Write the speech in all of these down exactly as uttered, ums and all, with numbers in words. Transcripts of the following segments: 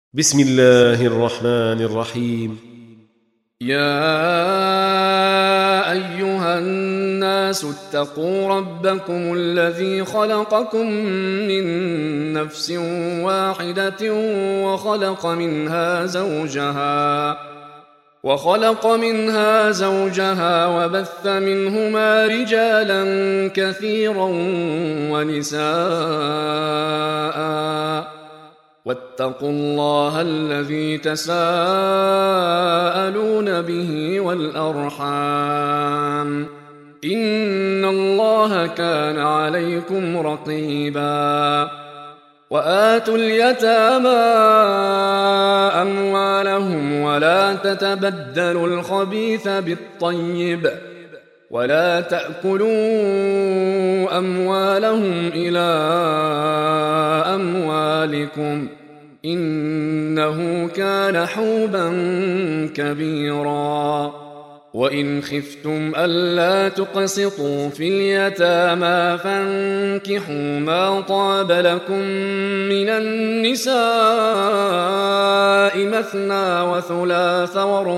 بسم الله الرحمن الرحيم. يا أيها الناس اتقوا ربكم الذي خلقكم من نفس واحدة وخلق منها زوجها وخلق منها زوجها وبث منهما رجالا كثيرا ونساء واتقوا الله الذي تساءلون به والأرحام إن الله كان عليكم رقيبا وآتوا اليتامى أموالهم ولا تتبدلوا الخبيث بالطيب ولا تأكلوا أموالهم إلى أموالكم إنه كان حوبا كبيرا وإن خفتم ألا تقسطوا في اليتامى فانكحوا ما طاب لكم من النساء مثنى وثلاث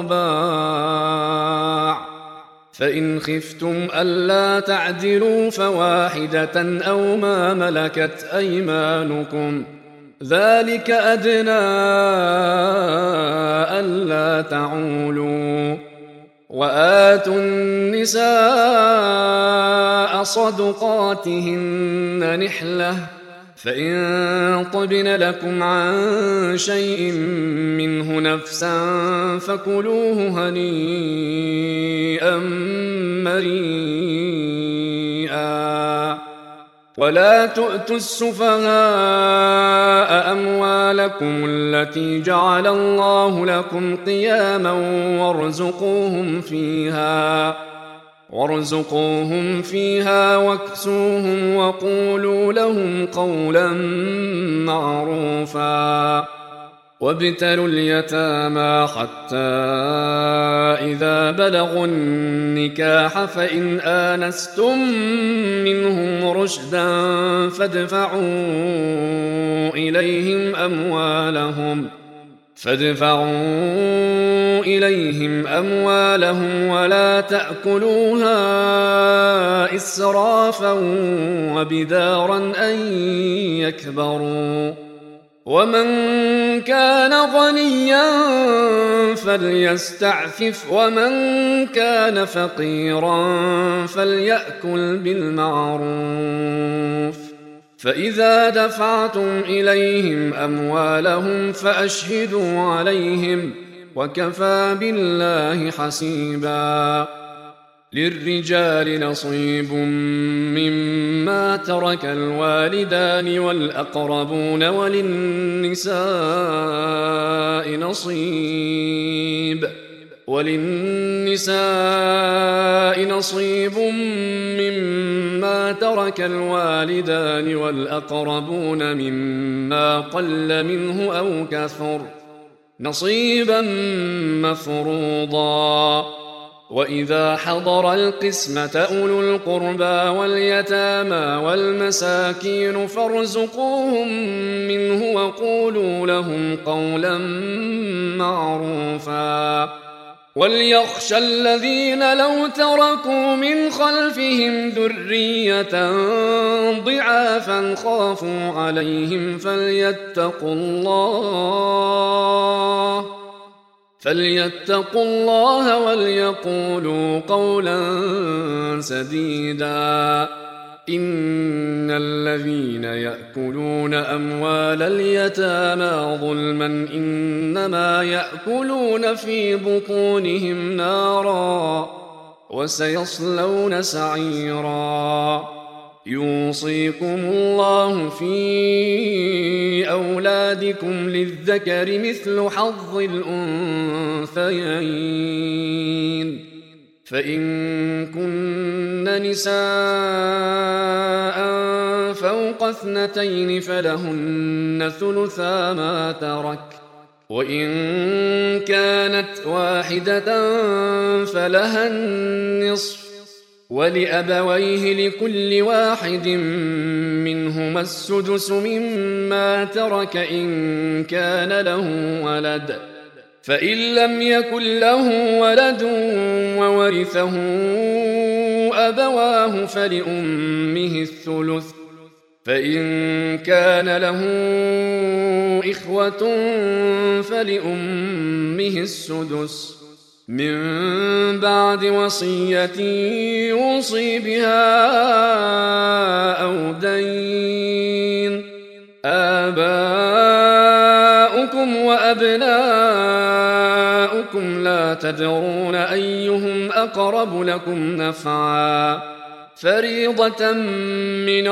ورباع فإن خفتم ألا تعدلوا فواحدة أو ما ملكت أيمانكم ذلك أدنى ألا تعولوا وآتوا النساء صدقاتهن نحلة فإن طبن لكم عن شيء منه نفسا فكلوه هنيئا مريئا ولا تؤتوا السفهاء أموالكم التي جعل الله لكم قياما وارزقوهم فيها وارزقوهم فيها واكسوهم وقولوا لهم قولا معروفا وابتلوا اليتامى حتى إذا بلغوا النكاح فإن آنستم منهم رشدا فادفعوا إليهم أموالهم فادفعوا إليهم أموالهم ولا تأكلوها إسرافا وبدارا أن يكبروا ومن كان غنيا فليستعفف ومن كان فقيرا فليأكل بالمعروف فإذا دفعتم إليهم أموالهم فأشهدوا عليهم وكفى بالله حسيبا للرجال نصيب مما ترك الوالدان والأقربون وللنساء نصيب وللنساء نصيب مما ترك الوالدان والأقربون مما قل منه أو كثر نصيبا مفروضا وإذا حضر القسمة أولو القربى واليتامى والمساكين فارزقوهم منه وقولوا لهم قولا معروفا وليخشى الذين لو تركوا من خلفهم ذرية ضعافا خافوا عليهم فليتقوا الله فليتقوا الله وليقولوا قولا سديدا إن الذين يأكلون أموال اليتامى ظلما إنما يأكلون في بطونهم نارا وسيصلون سعيرا يوصيكم الله في أولادكم للذكر مثل حظ الأنثيين فإن كن نساء فوق اثنتين فلهن ثلثا ما ترك وإن كانت واحدة فلها النصف ولأبويه لكل واحد منهما السدس مما ترك إن كان له ولد، فإن لم يكن له ولد وورثه أبواه فلأمه الثلث، فإن كان له إخوة فلأمه السدس من بعد وصية يوصي بها أو دين. آباؤكم وأبناؤكم لا تدرون أيهم أقرب لكم نفعا، فريضة من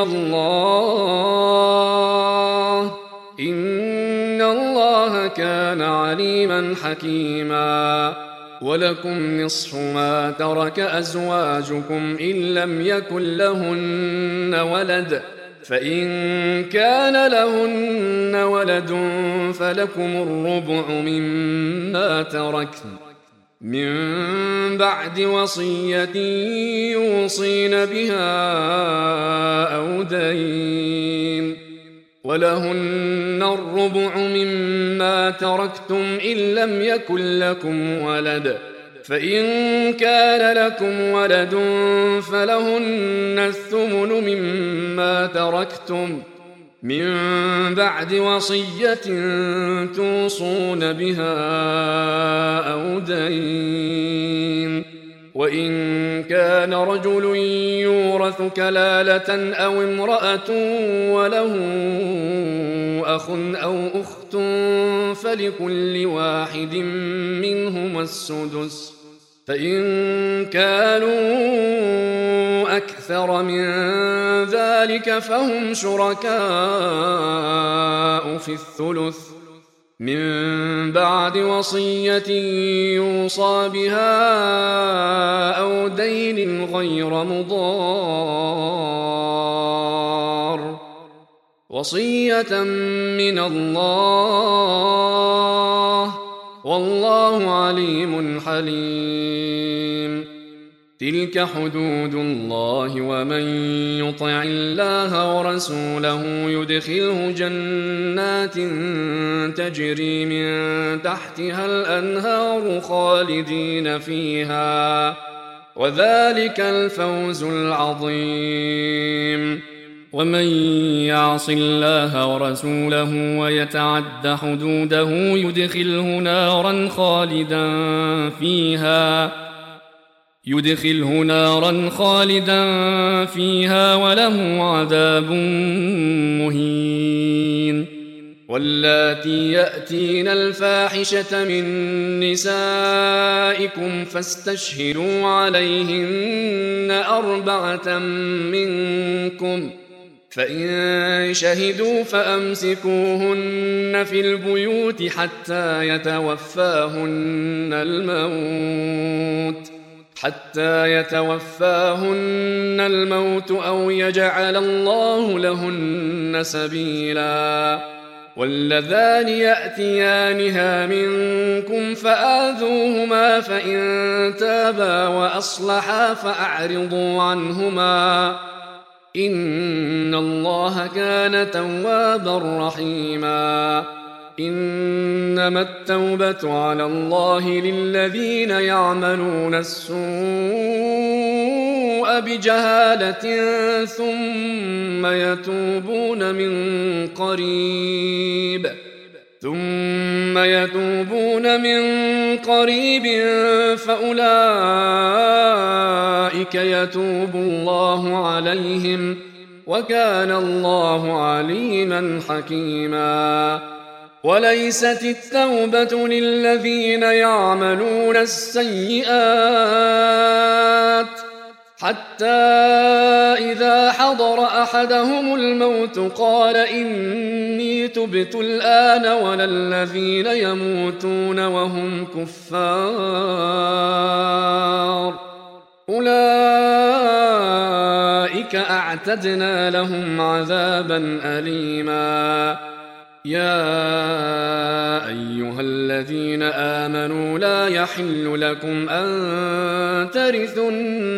الله، إن الله كان عليما حكيما. ولكم نصف ما ترك أزواجكم إن لم يكن لهن ولد، فإن كان لهن ولد فلكم الربع مما تركن من بعد وصية يوصين بها أو دين. ولهن الربع مما تركتم إن لم يكن لكم ولد، فإن كان لكم ولد فلهن الثمن مما تركتم من بعد وصية توصون بها أو دين. وإن كان رجل يورث كلالة أو امرأة وله أخ أو أخت فلكل واحد منهما السدس، فإن كانوا أكثر من ذلك فهم شركاء في الثلث من بعد وصية يوصى بها أو دين غير مضار، وصية من الله، والله عليم حليم. تلك حدود الله، ومن يطع الله ورسوله يدخله جنات تجري من تحتها الأنهار خالدين فيها، وذلك الفوز العظيم. ومن يعص الله ورسوله ويتعد حدوده يدخله نارا خالدا فيها يدخله نارا خالدا فيها وله عذاب مهين. واللاتي يأتين الفاحشة من نسائكم فاستشهدوا عليهن أربعة منكم، فإن شهدوا فأمسكوهن في البيوت حتى يتوفاهن الموت حتى يتوفاهن الموت أو يجعل الله لهن سبيلا. واللذان يأتيانها منكم فآذوهما، فإن تابا وأصلحا فأعرضوا عنهما، إن الله كان توابا رحيما. إنما التوبة على الله للذين يعملون السوء بجهالة ثم يتوبون من قريب ثم يتوبون من قريب فأولئك يتوب الله عليهم، وكان الله عليما حكيما. وليست التوبة للذين يعملون السيئات حتى إذا حضر أحدهم الموت قال إني تبت الآن، ولا الذين يموتون وهم كفار، أولئك أعتدنا لهم عذابا أليما. يا أيها الذين آمنوا لا يحل لكم أن ترثوا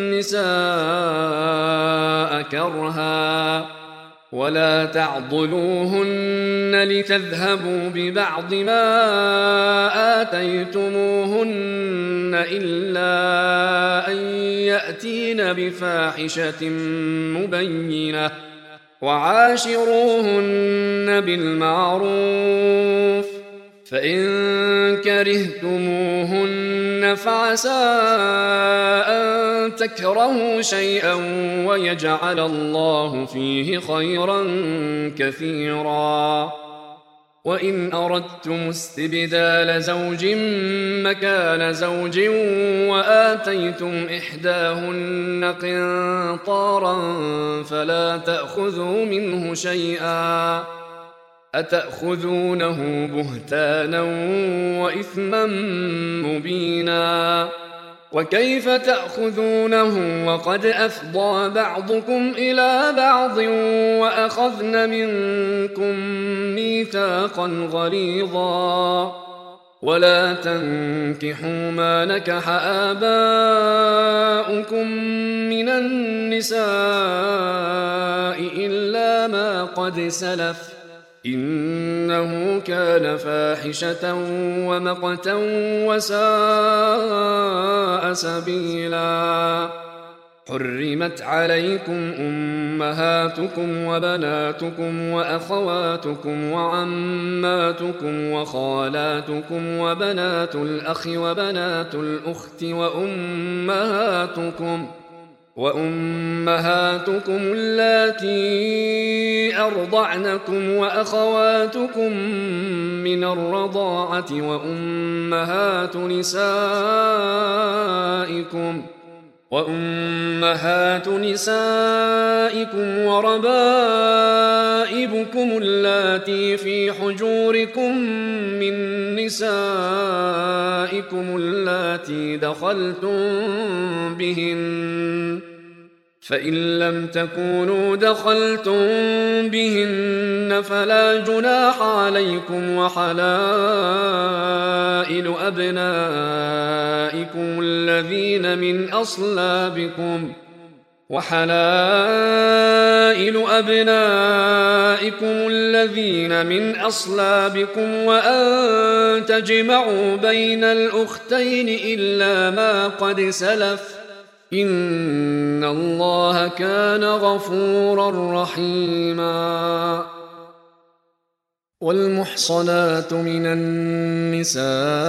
النساء كرها ولا تعضلوهن لتذهبوا ببعض ما آتيتموهن إلا أن يأتين بفاحشة مبينة وعاشروهن بالمعروف فإن كرهتموهن فعسى أن تكرهوا شيئا ويجعل الله فيه خيرا كثيرا وإن أردتم استبدال زوج مكان زوج وآتيتم إحداهن قنطارا فلا تأخذوا منه شيئا أتأخذونه بهتانا وإثما مبينا وكيف تأخذونه وقد أفضى بعضكم إلى بعض وأخذن منكم ميثاقا غليظا ولا تنكحوا ما نكح آباؤكم من النساء إلا ما قد سلف إنه كان فاحشة ومقتا وساء سبيلا حرمت عليكم أمهاتكم وبناتكم وأخواتكم وعماتكم وخالاتكم وبنات الأخ وبنات الأخت وأمهاتكم وأمهاتكم اللاتي أرضعنكم وأخواتكم من الرضاعة وأمهات نسائكم وأمهات نسائكم وربائبكم اللاتي في حجوركم من نسائكم اللاتي دخلتم بهن فإن لم تكونوا دخلتم بهن فلا جناح عليكم وحلائل أبنائكم الذين من أصلابكم وحلائل أبنائكم الذين من أصلابكم وأن تجمعوا بين الأختين إلا ما قد سلف إن الله كان غفورا رحيما والمحصنات من النساء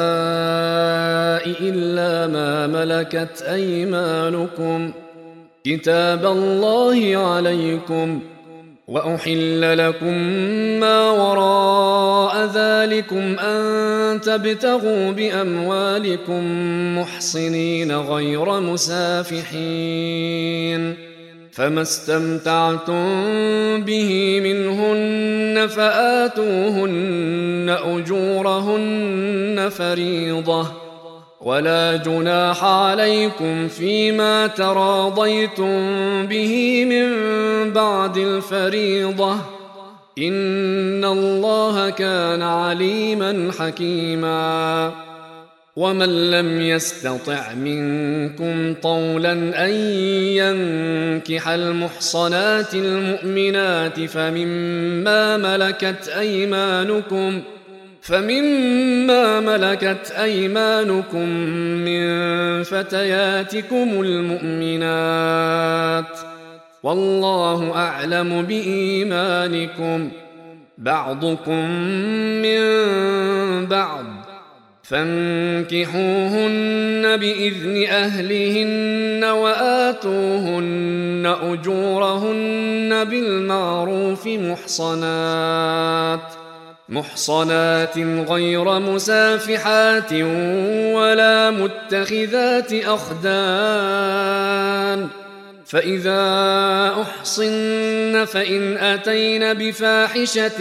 إلا ما ملكت أيمانكم كتاب الله عليكم وأحل لكم ما وراء ذلكم أن تبتغوا بأموالكم محصنين غير مسافحين فما استمتعتم به منهن فآتوهن أجورهن فريضة ولا جناح عليكم فيما تراضيتم به من بعد الفريضة إن الله كان عليما حكيما ومن لم يستطع منكم طولا أن ينكح المحصنات المؤمنات فمما ملكت أيمانكم فمما ملكت أيمانكم من فتياتكم المؤمنات والله أعلم بإيمانكم بعضكم من بعض فانكحوهن بإذن أهلهن وآتوهن أجورهن بالمعروف محصنات محصنات غير مسافحات ولا متخذات أخدان فإذا أحصن فإن أتين بفاحشة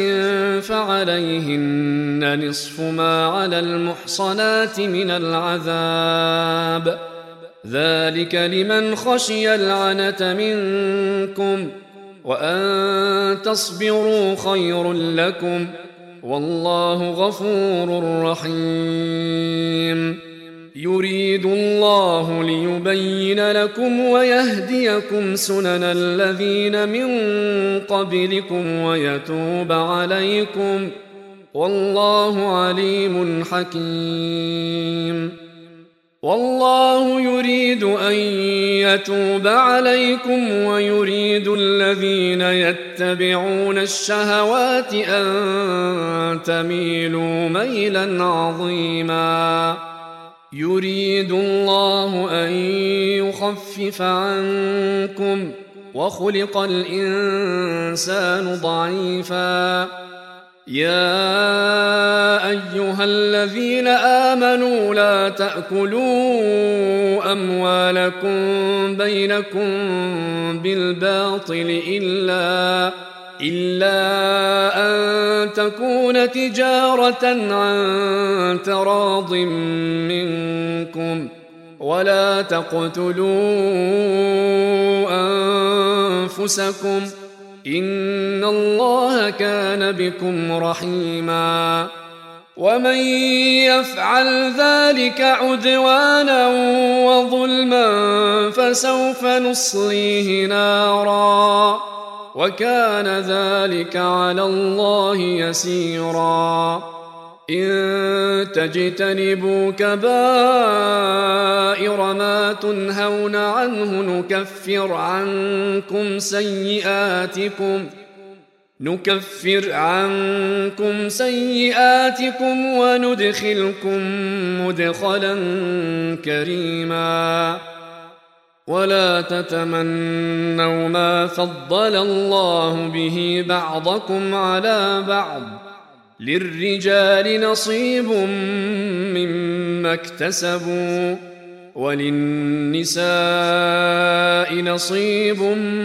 فعليهن نصف ما على المحصنات من العذاب ذلك لمن خشي العنة منكم وأن تصبروا خير لكم والله غفور رحيم يريد الله ليبين لكم ويهديكم سنن الذين من قبلكم ويتوب عليكم والله عليم حكيم. والله يريد أن يتوب عليكم ويريد الذين يتبعون الشهوات أن تميلوا ميلا عظيما. يريد الله أن يخفف عنكم وخلق الإنسان ضعيفا. يا أيها الذين آمنوا لا تأكلوا أموالكم بينكم بالباطل إلا إلا أن تكون تجارة عن تراض منكم ولا تقتلوا أنفسكم إن الله كان بكم رحيما. ومن يفعل ذلك عدوانا وظلما فسوف نصليه نارا وكان ذلك على الله يسيرا. إن تجتنبوا كبائر ما تنهون عنه نكفر عنكم سيئاتكم نكفر عنكم سيئاتكم وندخلكم مدخلا كريما. ولا تتمنوا ما فضل الله به بعضكم على بعض للرجال نصيب مما اكتسبوا وللنساء نصيب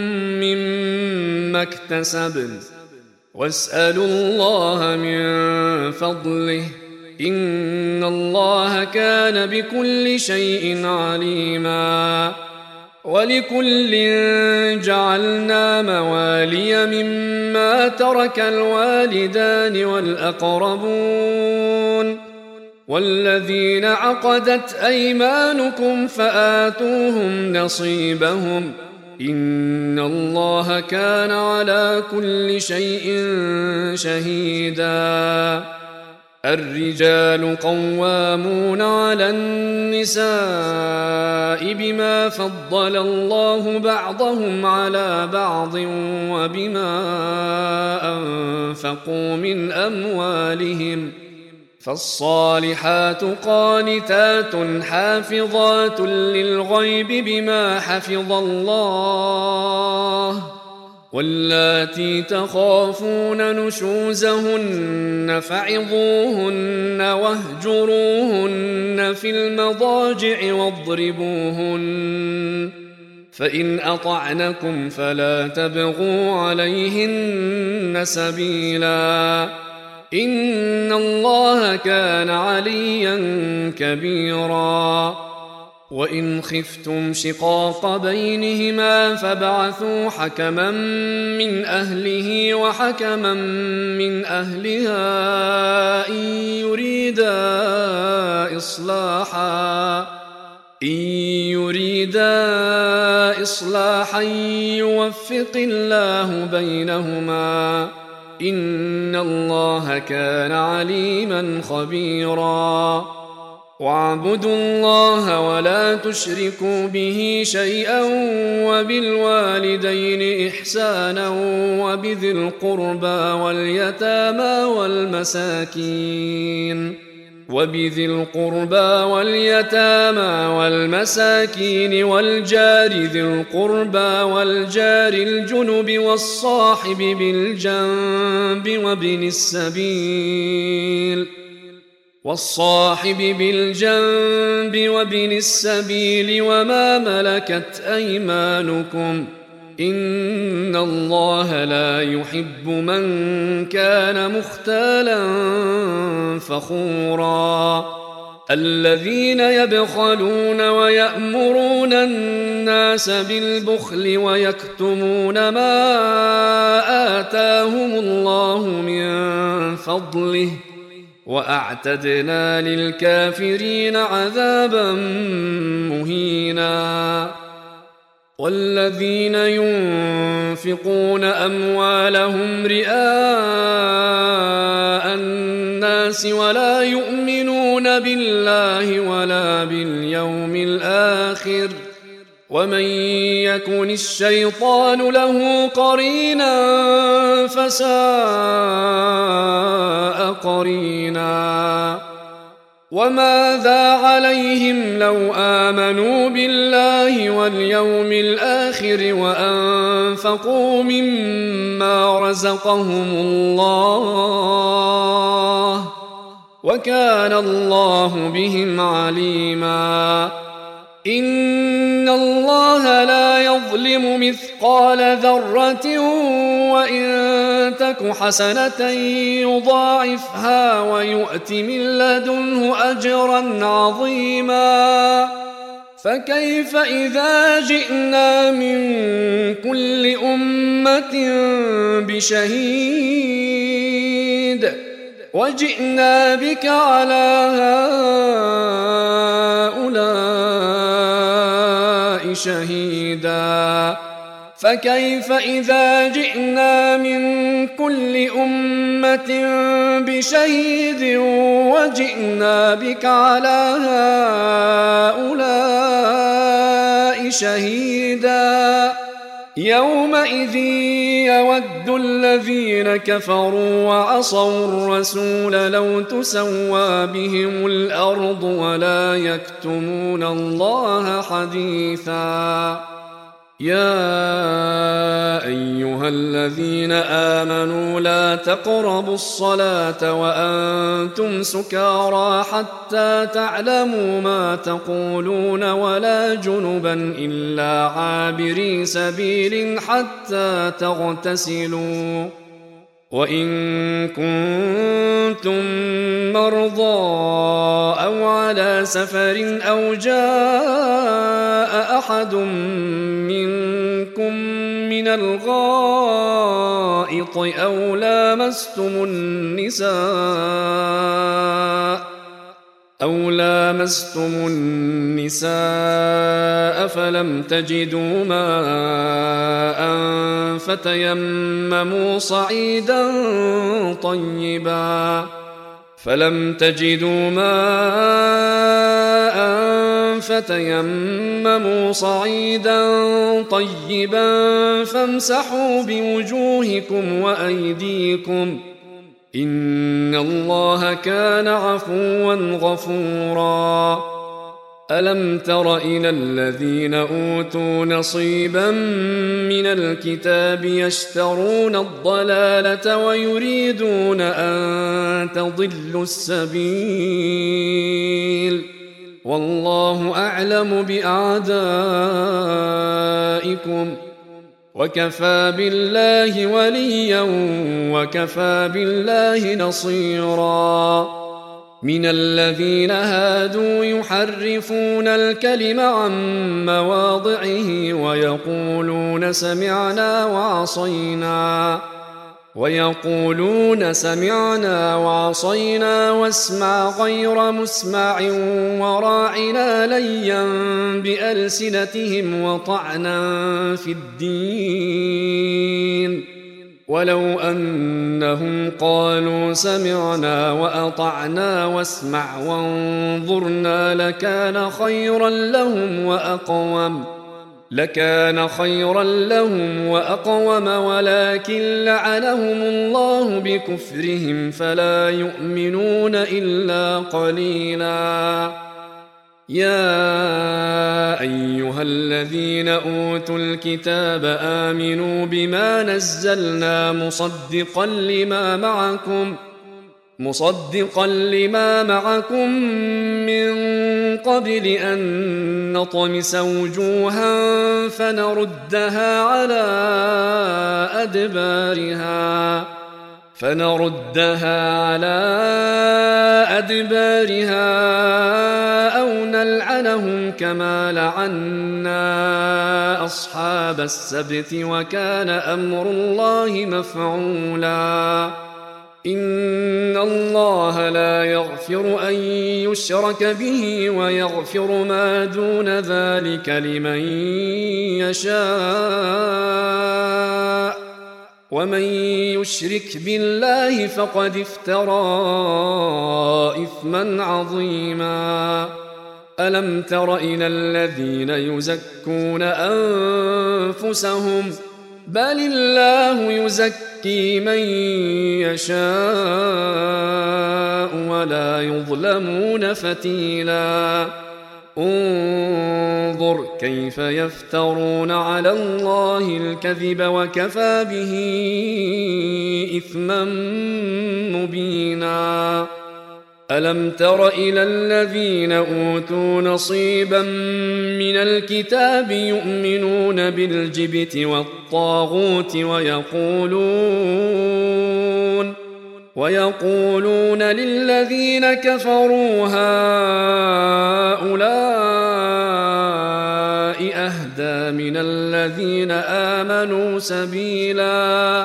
مما اكتسبن واسألوا الله من فضله إن الله كان بكل شيء عليما. ولكل جعلنا موالي مما ترك الوالدان والأقربون والذين عقدت أيمانكم فآتوهم نصيبهم إن الله كان على كل شيء شهيدا. الرجال قوامون على النساء بما فضل الله بعضهم على بعض وبما أنفقوا من أموالهم فالصالحات قانتات حافظات للغيب بما حفظ الله واللاتي تخافون نشوزهن فعظوهن واهجروهن في المضاجع واضربوهن فإن أطعنكم فلا تبغوا عليهن سبيلا إن الله كان عليا كبيرا. وإن خفتم شقاق بينهما فابعثوا حكما من أهله وحكما من أهلها إن يريدا إصلاحا إن يريدا إصلاحا يوفق الله بينهما إن الله كان عليما خبيرا. واعبدوا الله ولا تشركوا به شيئا وبالوالدين إحسانا وبذي القربى واليتامى والمساكين وبذي القربى واليتامى والمساكين والجار ذي القربى والجار الجنب والصاحب بالجنب وابن السبيل والصاحب بالجنب وابن السبيل وما ملكت أيمانكم إن الله لا يحب من كان مختالا فخورا. الذين يبخلون ويأمرون الناس بالبخل ويكتمون ما آتاهم الله من فضله وأعتدنا للكافرين عذابا مهينا. والذين ينفقون أموالهم رئاء الناس ولا يؤمنون بالله ولا باليوم الآخر ومن يكن الشيطان له قرينا فساء قرينا. وماذا عليهم لو آمنوا بالله واليوم الآخر وأنفقوا مما رزقهم الله وكان الله بهم عليما. إن الله لا يظلم مثقال ذرة وإن تك حسنة يضاعفها ويؤت من لدنه أجرا عظيما. فكيف إذا جئنا من كل أمة بشهيد وجئنا بك على هؤلاء شهيدا. فكيف إذا جئنا من كل أمة بشهيد وجئنا بك على هؤلاء شهيدا. يومئذ يود الذين كفروا وعصوا الرسول لو تسوى بهم الأرض ولا يكتمون الله حديثا. يا أيها الذين آمنوا لا تقربوا الصلاة وأنتم سكارى حتى تعلموا ما تقولون ولا جنبا إلا عابري سبيل حتى تغتسلوا. وإن كنتم مرضى أو على سفر أو جاء أحد منكم من الغائط أو لامستم النساء أو لامستم النساء فلم تجدوا ماء فتيمموا صعيدا طيبا فلم تجدوا ماء فتيمموا صعيدا طيبا فامسحوا بوجوهكم وأيديكم إن الله كان عفوا غفورا. ألم تر إلى الذين أوتوا نصيبا من الكتاب يشترون الضلالة ويريدون أن تضلوا السبيل والله أعلم بأعدائكم وكفى بالله وليا وكفى بالله نصيرا. من الذين هادوا يحرفون الكلم عن مواضعه ويقولون سمعنا وعصينا ويقولون سمعنا وعصينا واسمع غير مسمع وراعنا ليا بألسنتهم وطعنا في الدين ولو أنهم قالوا سمعنا وأطعنا واسمع وانظرنا لكان خيرا لهم وأقوم لكان خيرا لهم وأقوم ولكن لعنهم الله بكفرهم فلا يؤمنون إلا قليلا. يا أيها الذين أوتوا الكتاب آمنوا بما نزلنا مصدقا لما معكم مصدقا لما معكم من قبل أن نطمس وجوها فنردها على أدبارها فنردها على أدبارها أو نلعنهم كما لعنا أصحاب السبت وكان أمر الله مفعولا. إن الله لا يغفر أن يشرك به ويغفر ما دون ذلك لمن يشاء ومن يشرك بالله فقد افترى إثما عظيما. ألم تر إلى الذين يزكون أنفسهم بل الله يزكي من يشاء ولا يظلمون فتيلا. انظر كيف يفترون على الله الكذب وكفى به إثما مبينا. ألم تر إلى الذين أوتوا نصيبا من الكتاب يؤمنون بالجبت والطاغوت ويقولون ويقولون للذين كفروا هؤلاء أهدى من الذين آمنوا سبيلا.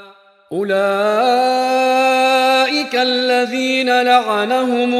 أولئك الذين لعنهم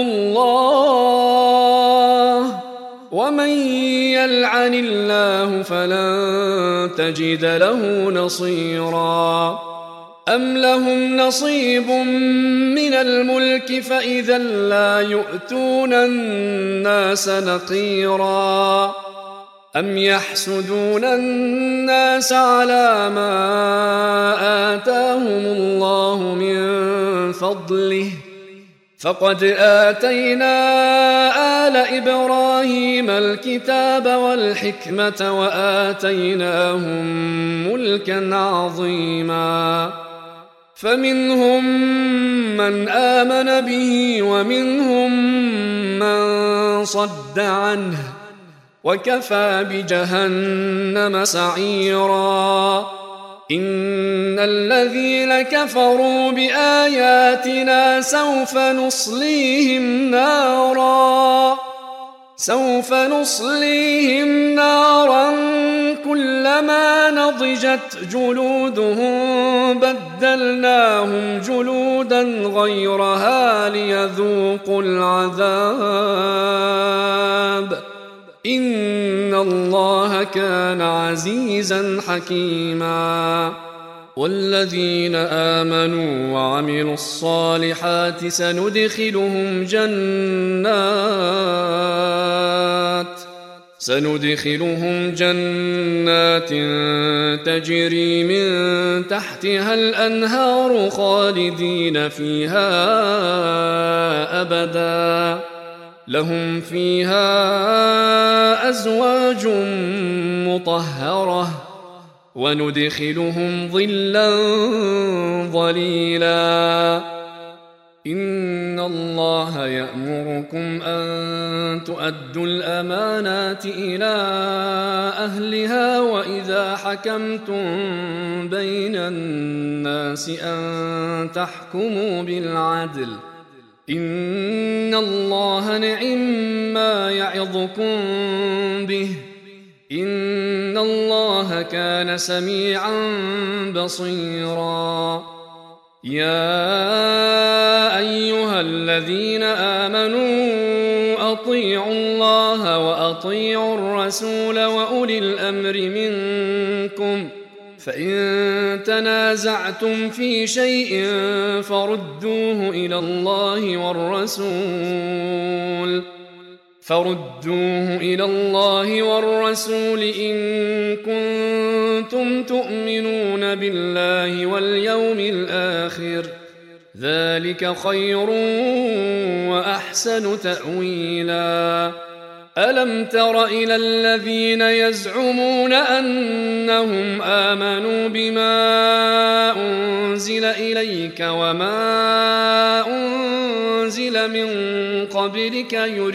الله ومن يلعن الله فلن تجد له نصيرا. أم لهم نصيب من الملك فإذا لا يؤتون الناس نقيرا. أم يحسدون الناس على ما آتاهم الله من فضله فقد آتينا آل إبراهيم الكتاب والحكمة وآتيناهم ملكا عظيما. فمنهم من آمن به ومنهم من صد عنه وكفى بجهنم سعيرا. إن الذين كفروا بآياتنا سوف نصليهم نارا سوف نصليهم نارا كلما نضجت جلودهم بدلناهم جلودا غيرها ليذوقوا العذاب إن الله كان عزيزا حكيما. والذين آمنوا وعملوا الصالحات سندخلهم جنات سندخلهم جنات تجري من تحتها الأنهار خالدين فيها أبدا لهم فيها أزواج مطهرة وندخلهم ظلا ظليلا. إن الله يأمركم أن تؤدوا الأمانات إلى أهلها وإذا حكمتم بين الناس أن تحكموا بالعدل إن الله نعما يعظكم به إن الله كان سميعا بصيرا. يا أيها الذين آمنوا أطيعوا الله وأطيعوا الرسول وأولي الأمر منكم فإن تنازعتم في شيء فردوه إلى الله والرسول فردوه إلى الله والرسول إن كنتم تؤمنون بالله واليوم الآخر ذلك خير وأحسن تأويلا. ألم تر إلى الذين يزعمون أنهم آمنوا بما أنزل إليك وما أنزل من قبلك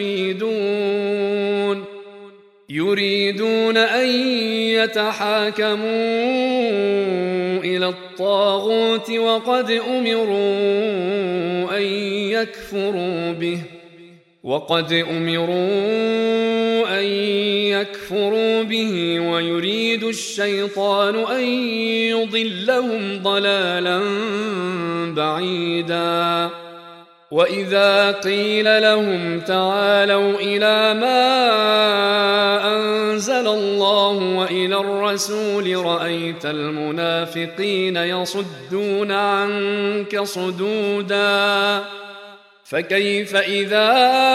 يريدون يريدون أن يتحاكموا إلى الطاغوت وقد أمروا أن يكفروا به وقد أمروا أن يكفروا به ويريد الشيطان أن يضلهم ضلالا بعيدا وإذا قيل لهم تعالوا إلى ما أنزل الله وإلى الرسول رأيت المنافقين يصدون عنك صدودا فكيف إذا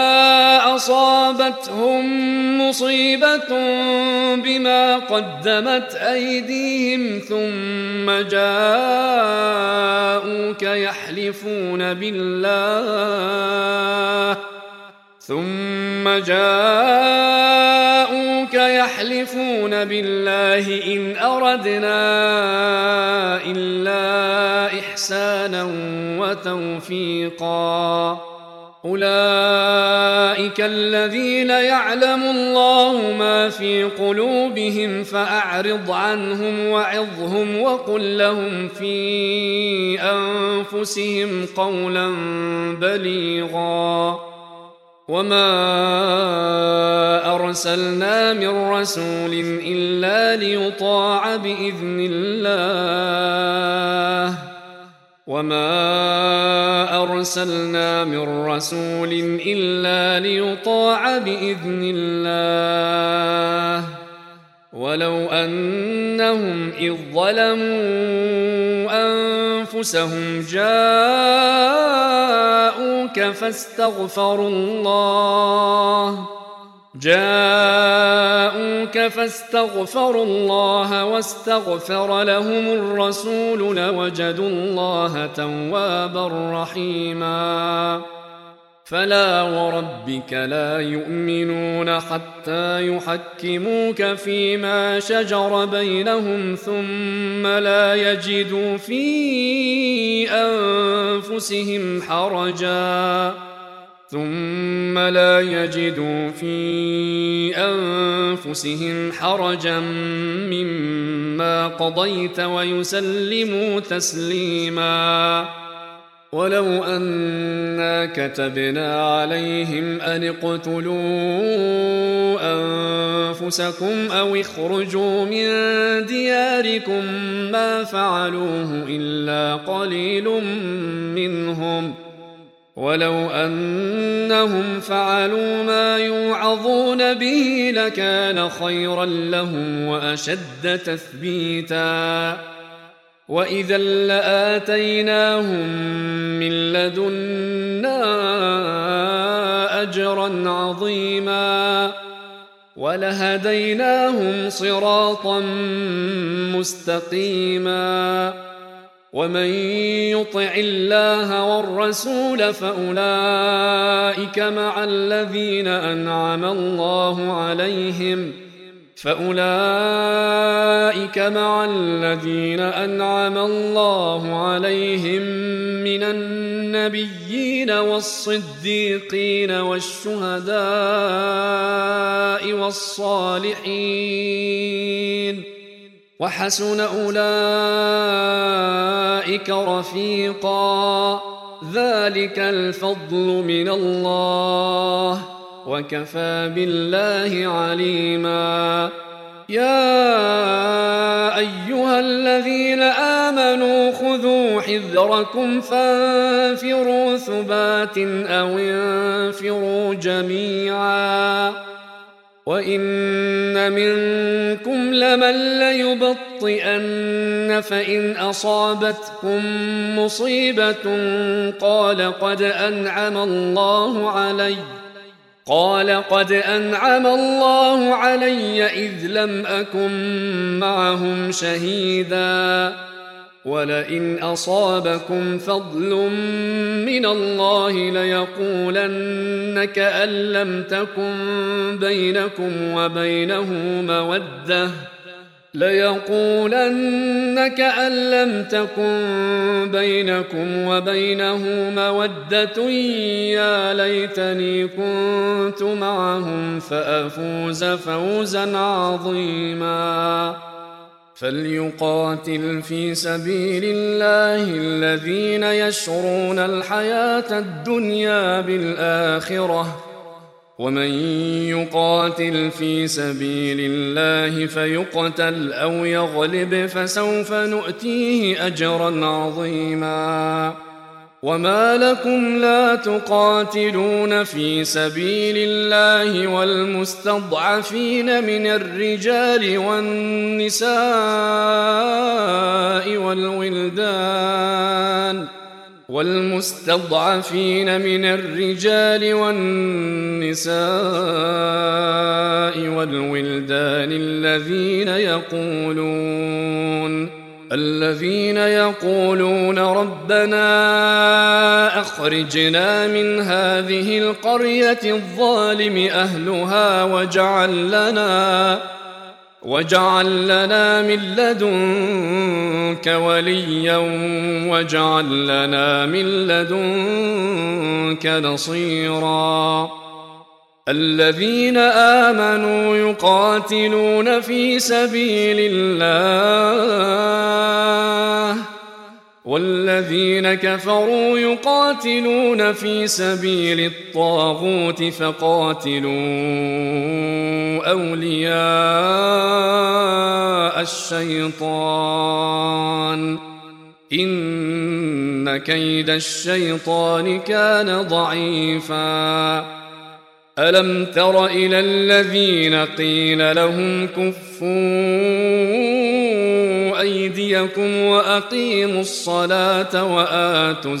أصابتهم مصيبة بما قدمت أيديهم ثم جاءوك يحلفون بالله ثم جاءوك يحلفون بالله إن أردنا إلا إحسانا وتوفيقا أولئك الذين يعلم الله ما في قلوبهم فأعرض عنهم وعظهم وقل لهم في أنفسهم قولا بليغا وما أرسلنا من رسول إلا ليطاع بإذن الله وما أرسلنا من رسول إلا ليطاع بإذن الله ولو أنهم إذ ظلموا أنفسهم جاءوك فاستغفروا الله جاءوك فاستغفروا الله واستغفر لهم الرسول لوجدوا الله توابا رحيما فلا وربك لا يؤمنون حتى يحكموك فيما شجر بينهم ثم لا يجدوا في أنفسهم حرجا ثم لا يجدوا في أنفسهم حرجا مما قضيت ويسلموا تسليما ولو أنا كتبنا عليهم أن اقتلوا أنفسكم أو اخرجوا من دياركم ما فعلوه إلا قليل منهم ولو أنهم فعلوا ما يوعظون به لكان خيرا لهم وأشد تثبيتا وإذا لآتيناهم من لدنا أجرا عظيما ولهديناهم صراطا مستقيما ومن يطع الله والرسول فأولئك مع الذين أنعم الله عليهم فأولئك مع الذين أنعم الله عليهم من النبيين والصديقين والشهداء والصالحين وحسن أولئك رفيقا ذلك الفضل من الله وكفى بالله عليما يا أيها الذين آمنوا خذوا حذركم فانفروا ثبات أو انفروا جميعا وإن منكم لمن ليبطئن فإن أصابتكم مصيبة قال قد أنعم الله علي قال قد أنعم الله علي إذ لم أكن معهم شهيدا ولئن أصابكم فضل من الله ليقولن كأن لم تكن بينكم وبينه مودة ليقولن كأن لم تكن بينكم وبينه مودة يا ليتني كنت معهم فأفوز فوزا عظيما فليقاتل في سبيل الله الذين يشرون الحياة الدنيا بالآخرة ومن يقاتل في سبيل الله فيقتل أو يغلب فسوف نؤتيه أجرا عظيما وما لكم لا تقاتلون في سبيل الله والمستضعفين من الرجال والنساء والولدان والمستضعفين من الرجال والنساء والولدان الذين يقولون الذين يقولون ربنا أخرجنا من هذه القرية الظالم أهلها واجعل لنا واجعل لنا من لدنك وليا واجعل لنا من لدنك نصيرا الذين آمنوا يقاتلون في سبيل الله والذين كفروا يقاتلون في سبيل الطاغوت فقاتلوا أولياء الشيطان إن كيد الشيطان كان ضعيفا ألم تر إلى الذين قيل لهم كفوا أيديكم وأقيموا الصلاة وآتوا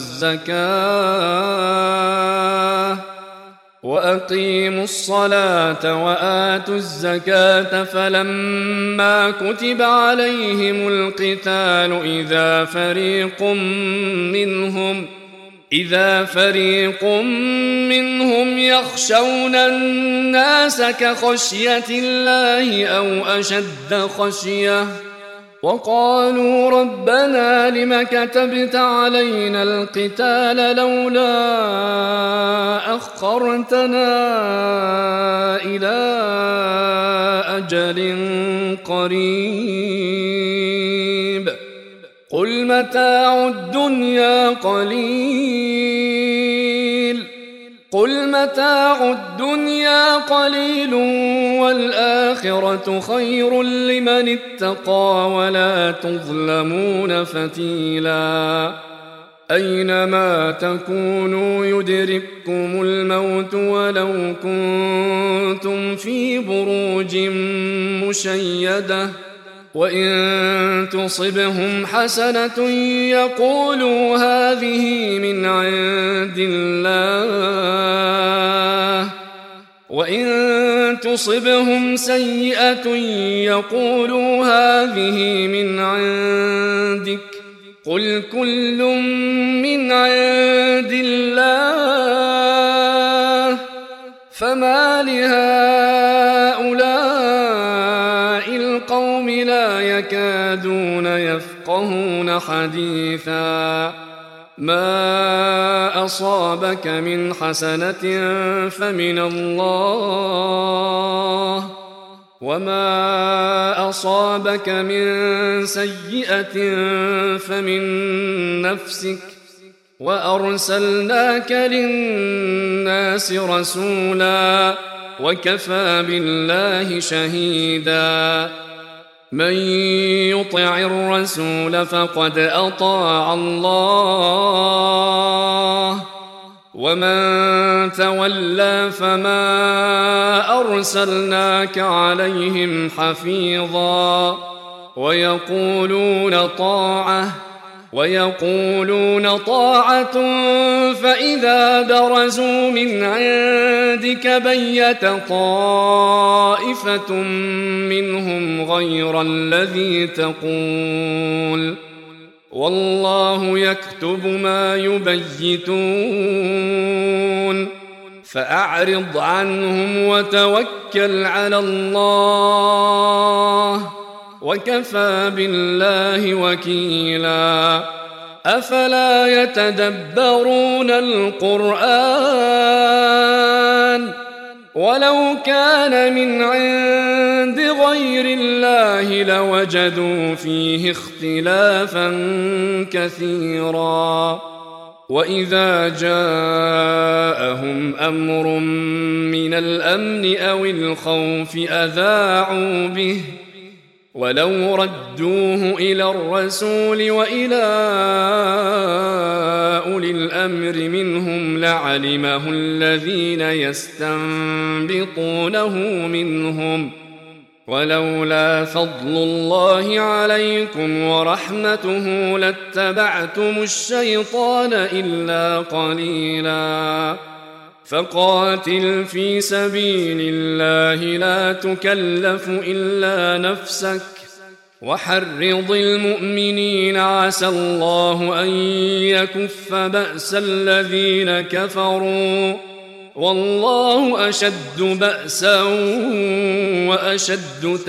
الزكاة وأقيموا الصلاة وآتوا الزكاة فلما كتب عليهم القتال إذا فريق منهم إذا فريق منهم يخشون الناس كخشية الله أو أشد خشية وقالوا ربنا لم كتبت علينا القتال لولا أخرتنا إلى أجل قريب قل متاع الدنيا قليل قل متاع الدنيا قليل والآخرة خير لمن اتقى ولا تظلمون فتيلا أينما تكونوا يدرككم الموت ولو كنتم في بروج مشيدة وإن تصبهم حسنة يقولوا هذه من عند الله وإن تصبهم سيئة يقولوا هذه من عندك قل كل من عند الله فما لهؤلاء القوم لا يكادون يفقهون حديثا ما أصابك من حسنة فمن الله وما أصابك من سيئة فمن نفسك وأرسلناك للناس رسولا وكفى بالله شهيدا من يطع الرسول فقد أطاع الله ومن تولى فما أرسلناك عليهم حفيظا ويقولون طاعة ويقولون طاعة فإذا برزوا من عندك بيت طائفة منهم غير الذي تقول والله يكتب ما يبيتون فأعرض عنهم وتوكل على الله وكفى بالله وكيلا أفلا يتدبرون القرآن ولو كان من عند غير الله لوجدوا فيه اختلافا كثيرا وإذا جاءهم أمر من الأمن أو الخوف أذاعوا به ولو ردوه إلى الرسول وإلى أولي الأمر منهم لعلمه الذين يستنبطونه منهم ولولا فضل الله عليكم ورحمته لاتبعتم الشيطان إلا قليلا فقاتل في سبيل الله لا تكلف إلا نفسك وحرض المؤمنين عسى الله أن يكف بأس الذين كفروا والله أشد بأسا وأشد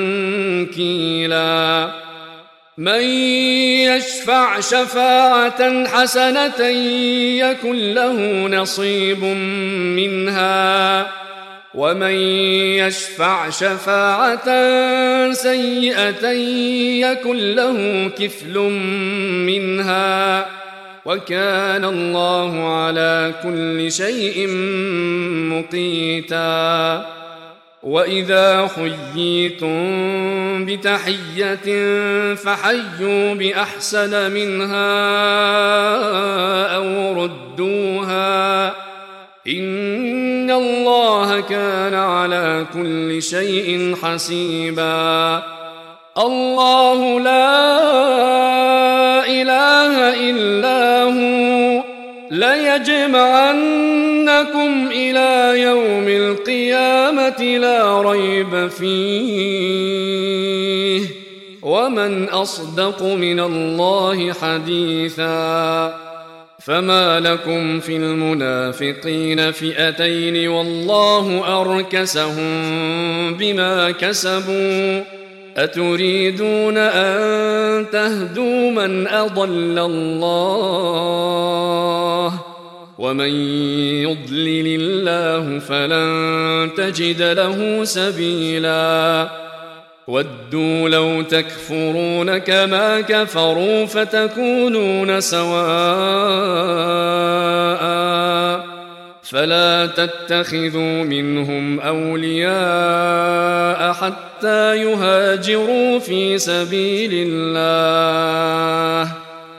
تنكيلا من يشفع شفاعة حسنة يكن له نصيب منها ومن يشفع شفاعة سيئة يكن له كفل منها وكان الله على كل شيء مقيتا وإذا حييتم بتحية فحيوا بأحسن منها أو ردوها إن الله كان على كل شيء حسيبا الله لا إله إلا هو ليجمعنكم إلى يوم القيامة لا ريب فيه ومن أصدق من الله حديثا فما لكم في المنافقين فئتين والله أركسهم بما كسبوا أتريدون أن تهدوا من أضل الله ومن يضلل الله فلن تجد له سبيلا ودوا لو تكفرون كما كفروا فتكونون سواء فلا تتخذوا منهم أولياء حتى يهاجروا في سبيل الله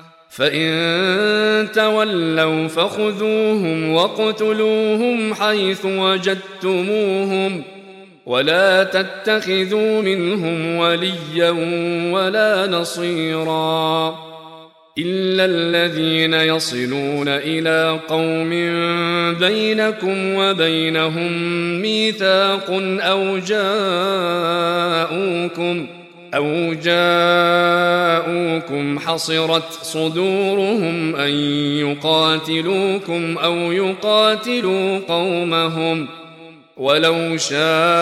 فإن تولوا فخذوهم واقتلوهم حيث وجدتموهم ولا تتخذوا منهم وليا ولا نصيرا إلا الذين يصلون إلى قوم بينكم وبينهم ميثاق أو جاءوكم أو جاءوكم حصرت صدورهم أن يقاتلوكم أو يقاتلوا قومهم ولو شاء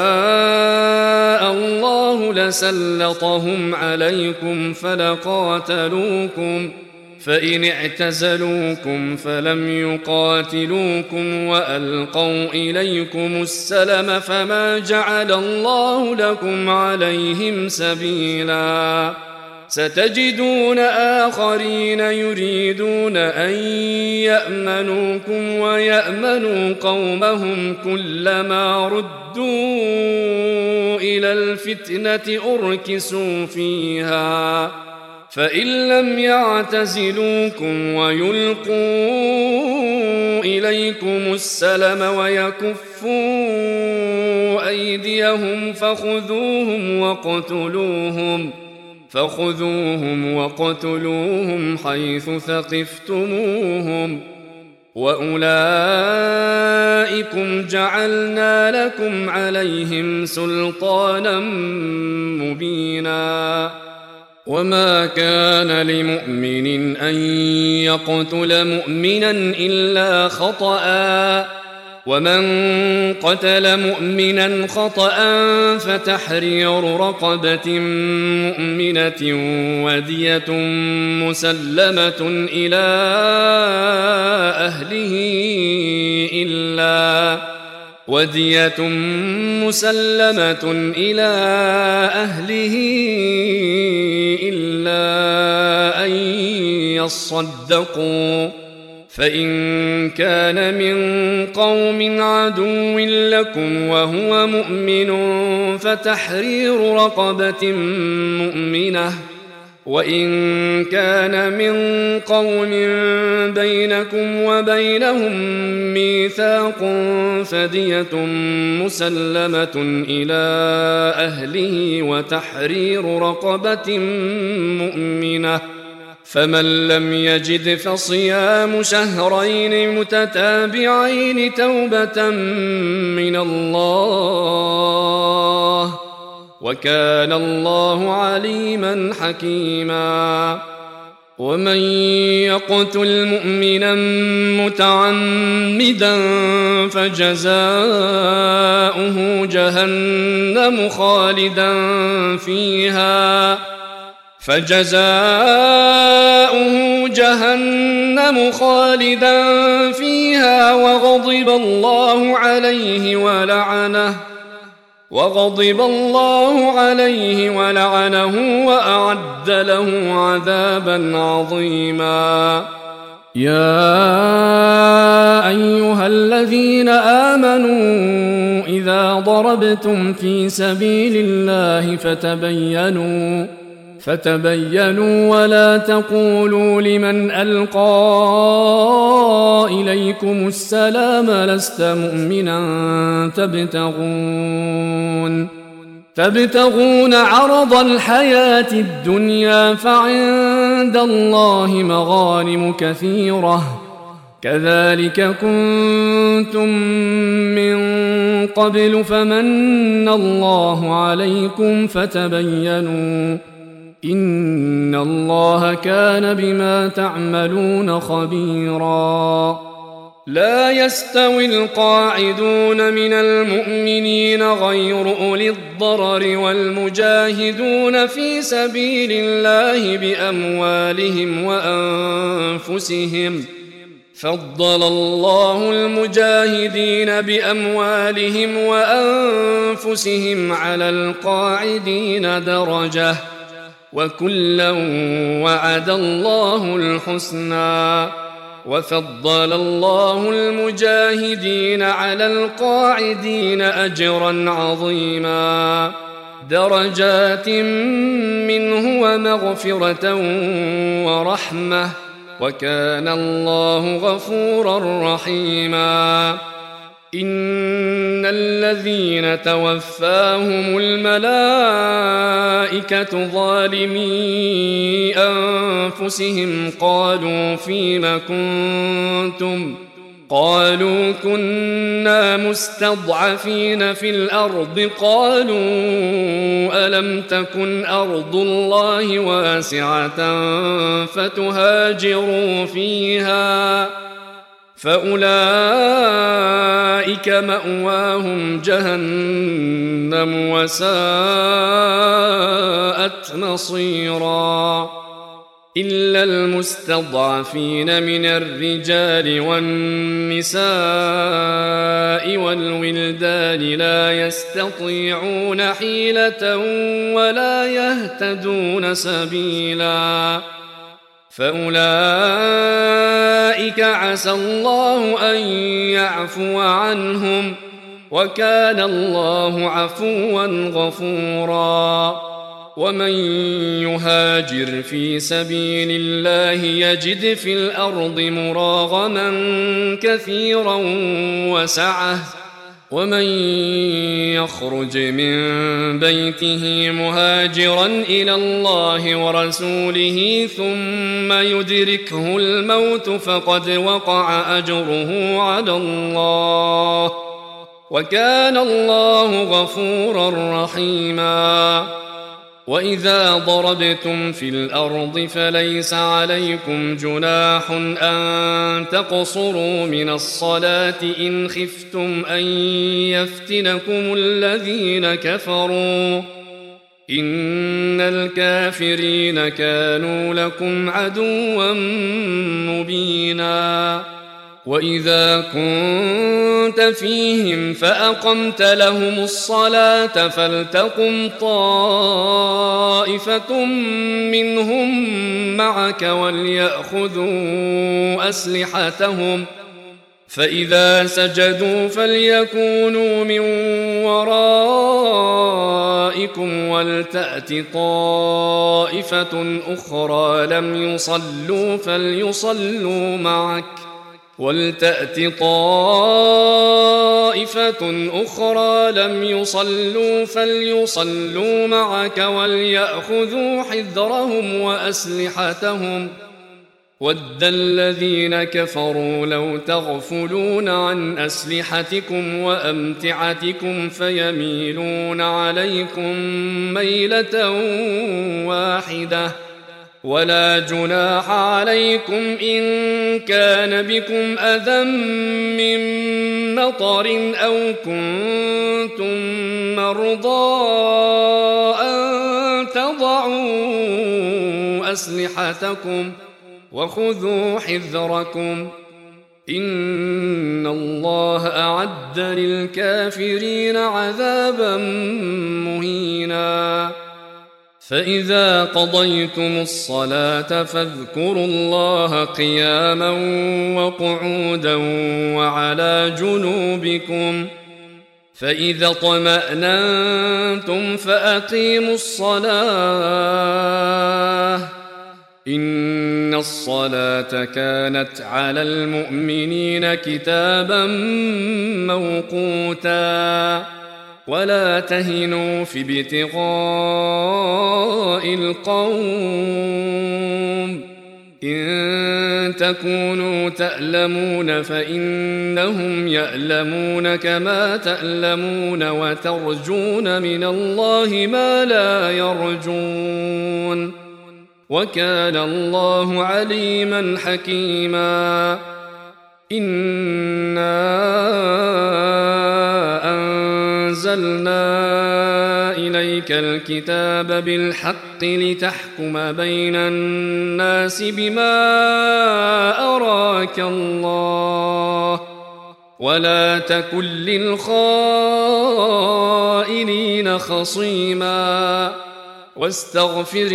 الله لسلطهم عليكم فلقاتلوكم فإن اعتزلوكم فلم يقاتلوكم وألقوا إليكم السلم فما جعل الله لكم عليهم سبيلا ستجدون آخرين يريدون أن يأمنوكم ويأمنوا قومهم كلما ردوا إلى الفتنة أركسوا فيها فإن لم يعتزلوكم ويلقوا إليكم السلم ويكفوا أيديهم فخذوهم وقتلوهم فخذوهم وقتلوهم حيث ثقفتموهم وأولئكم جعلنا لكم عليهم سلطانا مبينا وما كان لمؤمن أن يقتل مؤمنا إلا خطأ ومن قتل مؤمنا خطأ فتحرير رقبة مؤمنة ودية مسلمة إلى أهله إلا ودية مسلمة إلى أهله إلا أن يصدقوا فإن كان من قوم عدو لكم وهو مؤمن فتحرير رقبة مؤمنة، وإن كان من قوم بينكم وبينهم ميثاق فدية مسلمة إلى أهله وتحرير رقبة مؤمنة، فمن لم يجد فصيام شهرين متتابعين توبة من الله، وكان الله عليما حكيما. ومن يقتل مؤمنا متعمدا فجزاؤه جهنم خالدا فيها فجزاؤه جهنم خالدا فيها وغضب الله عليه ولعنه وغضب الله عليه ولعنه وأعد له عذابا عظيما. يا أيها الذين آمنوا إذا ضربتم في سبيل الله فتبينوا فتبينوا ولا تقولوا لمن ألقى إليكم السلام لست مؤمنا تبتغون تبتغون عرض الحياة الدنيا فعند الله مغانم كثيرة كذلك كنتم من قبل فمن الله عليكم فتبينوا إن الله كان بما تعملون خبيرا. لا يستوي القاعدون من المؤمنين غير أولي الضرر والمجاهدون في سبيل الله بأموالهم وأنفسهم، فضل الله المجاهدين بأموالهم وأنفسهم على القاعدين درجة، وكلا وعد الله الحسنى، وفضل الله المجاهدين على القاعدين أجرا عظيما، درجات منه ومغفرة ورحمة، وكان الله غفورا رحيما. إن الذين توفاهم الملائكة ظالمي أنفسهم قالوا فيم كنتم قالوا كنا مستضعفين في الأرض قالوا ألم تكن أرض الله واسعة فتهاجروا فيها فأولئك مأواهم جهنم وساءت مصيرا. إلا المستضعفين من الرجال والنساء والولدان لا يستطيعون حيلة ولا يهتدون سبيلا، فأولئك عسى الله أن يعفو عنهم، وكان الله عفوا غفورا. ومن يهاجر في سبيل الله يجد في الأرض مراغما كثيرا وسعة، ومن يخرج من بيته مهاجرا إلى الله ورسوله ثم يدركه الموت فقد وقع أجره على الله، وكان الله غفورا رحيما. وإذا ضربتم في الأرض فليس عليكم جناح أن تقصروا من الصلاة إن خفتم أن يفتنكم الذين كفروا، إن الكافرين كانوا لكم عدوا مبينا. وإذا كنت فيهم فأقمت لهم الصلاة فلتقم طائفة منهم معك وليأخذوا أسلحتهم فإذا سجدوا فليكونوا من ورائكم ولتأت طائفة أخرى لم يصلوا فليصلوا معك ولتأت طائفة أخرى لم يصلوا فليصلوا معك وليأخذوا حذرهم وأسلحتهم ود الذين كفروا لو تغفلون عن أسلحتكم وأمتعتكم فيميلون عليكم ميلة واحدة ولا جناح عليكم إن كان بكم أذى من مطر أو كنتم مرضى أن تضعوا أسلحتكم وخذوا حذركم إن الله أعد للكافرين عذابا مهينا فإذا قضيتم الصلاة فاذكروا الله قياما وقعودا وعلى جنوبكم فإذا اطمأننتم فأقيموا الصلاة إن الصلاة كانت على المؤمنين كتابا موقوتا ولا تهنوا في ابتغاء القوم إن تكونوا تألمون فإنهم يألمون كما تألمون وترجون من الله ما لا يرجون وكان الله عليما حكيما إنا أنزلنا إليك الكتاب بالحق لتحكم بين الناس بما أراك الله ولا تكن للخائنين خصيما واستغفر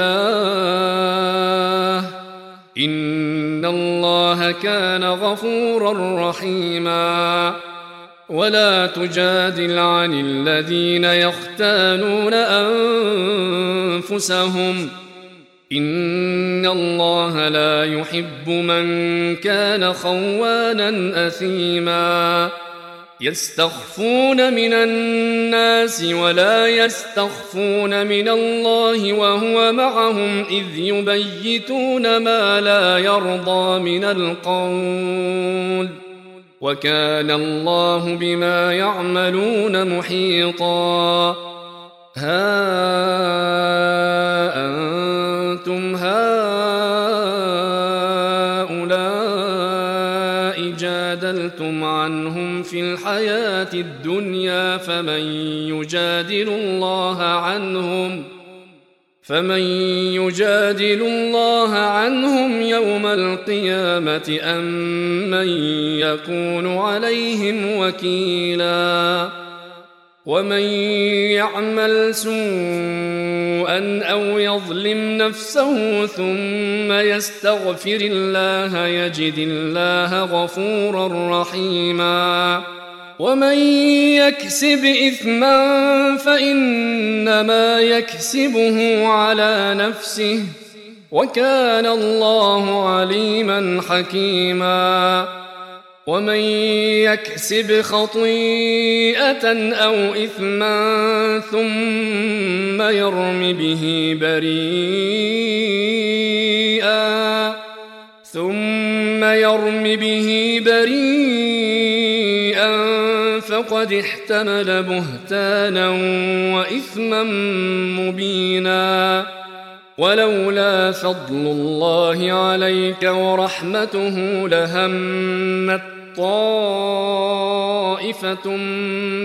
الله إن الله كان غفورا رحيما ولا تجادل عن الذين يختانون أنفسهم إن الله لا يحب من كان خوانا أثيما يستخفون من الناس ولا يستخفون من الله وهو معهم إذ يبيتون ما لا يرضى من القول وكان الله بما يعملون محيطا ها أنتم هؤلاء جادلتم عنهم في الحياة الدنيا فمن يجادل الله عنهم فمن يجادل الله عنهم يوم القيامة أم من يكون عليهم وكيلا ومن يعمل سوءا أو يظلم نفسه ثم يستغفر الله يجد الله غفورا رحيما ومن يكسب إثما فإنما يكسبه على نفسه وكان الله عليما حكيما ومن يكسب خطيئة أو إثما ثم يرم به بريئا ثم يرم به بريئا فقد احتمل بهتانا وإثما مبينا ولولا فضل الله عليك ورحمته لهمت طائفة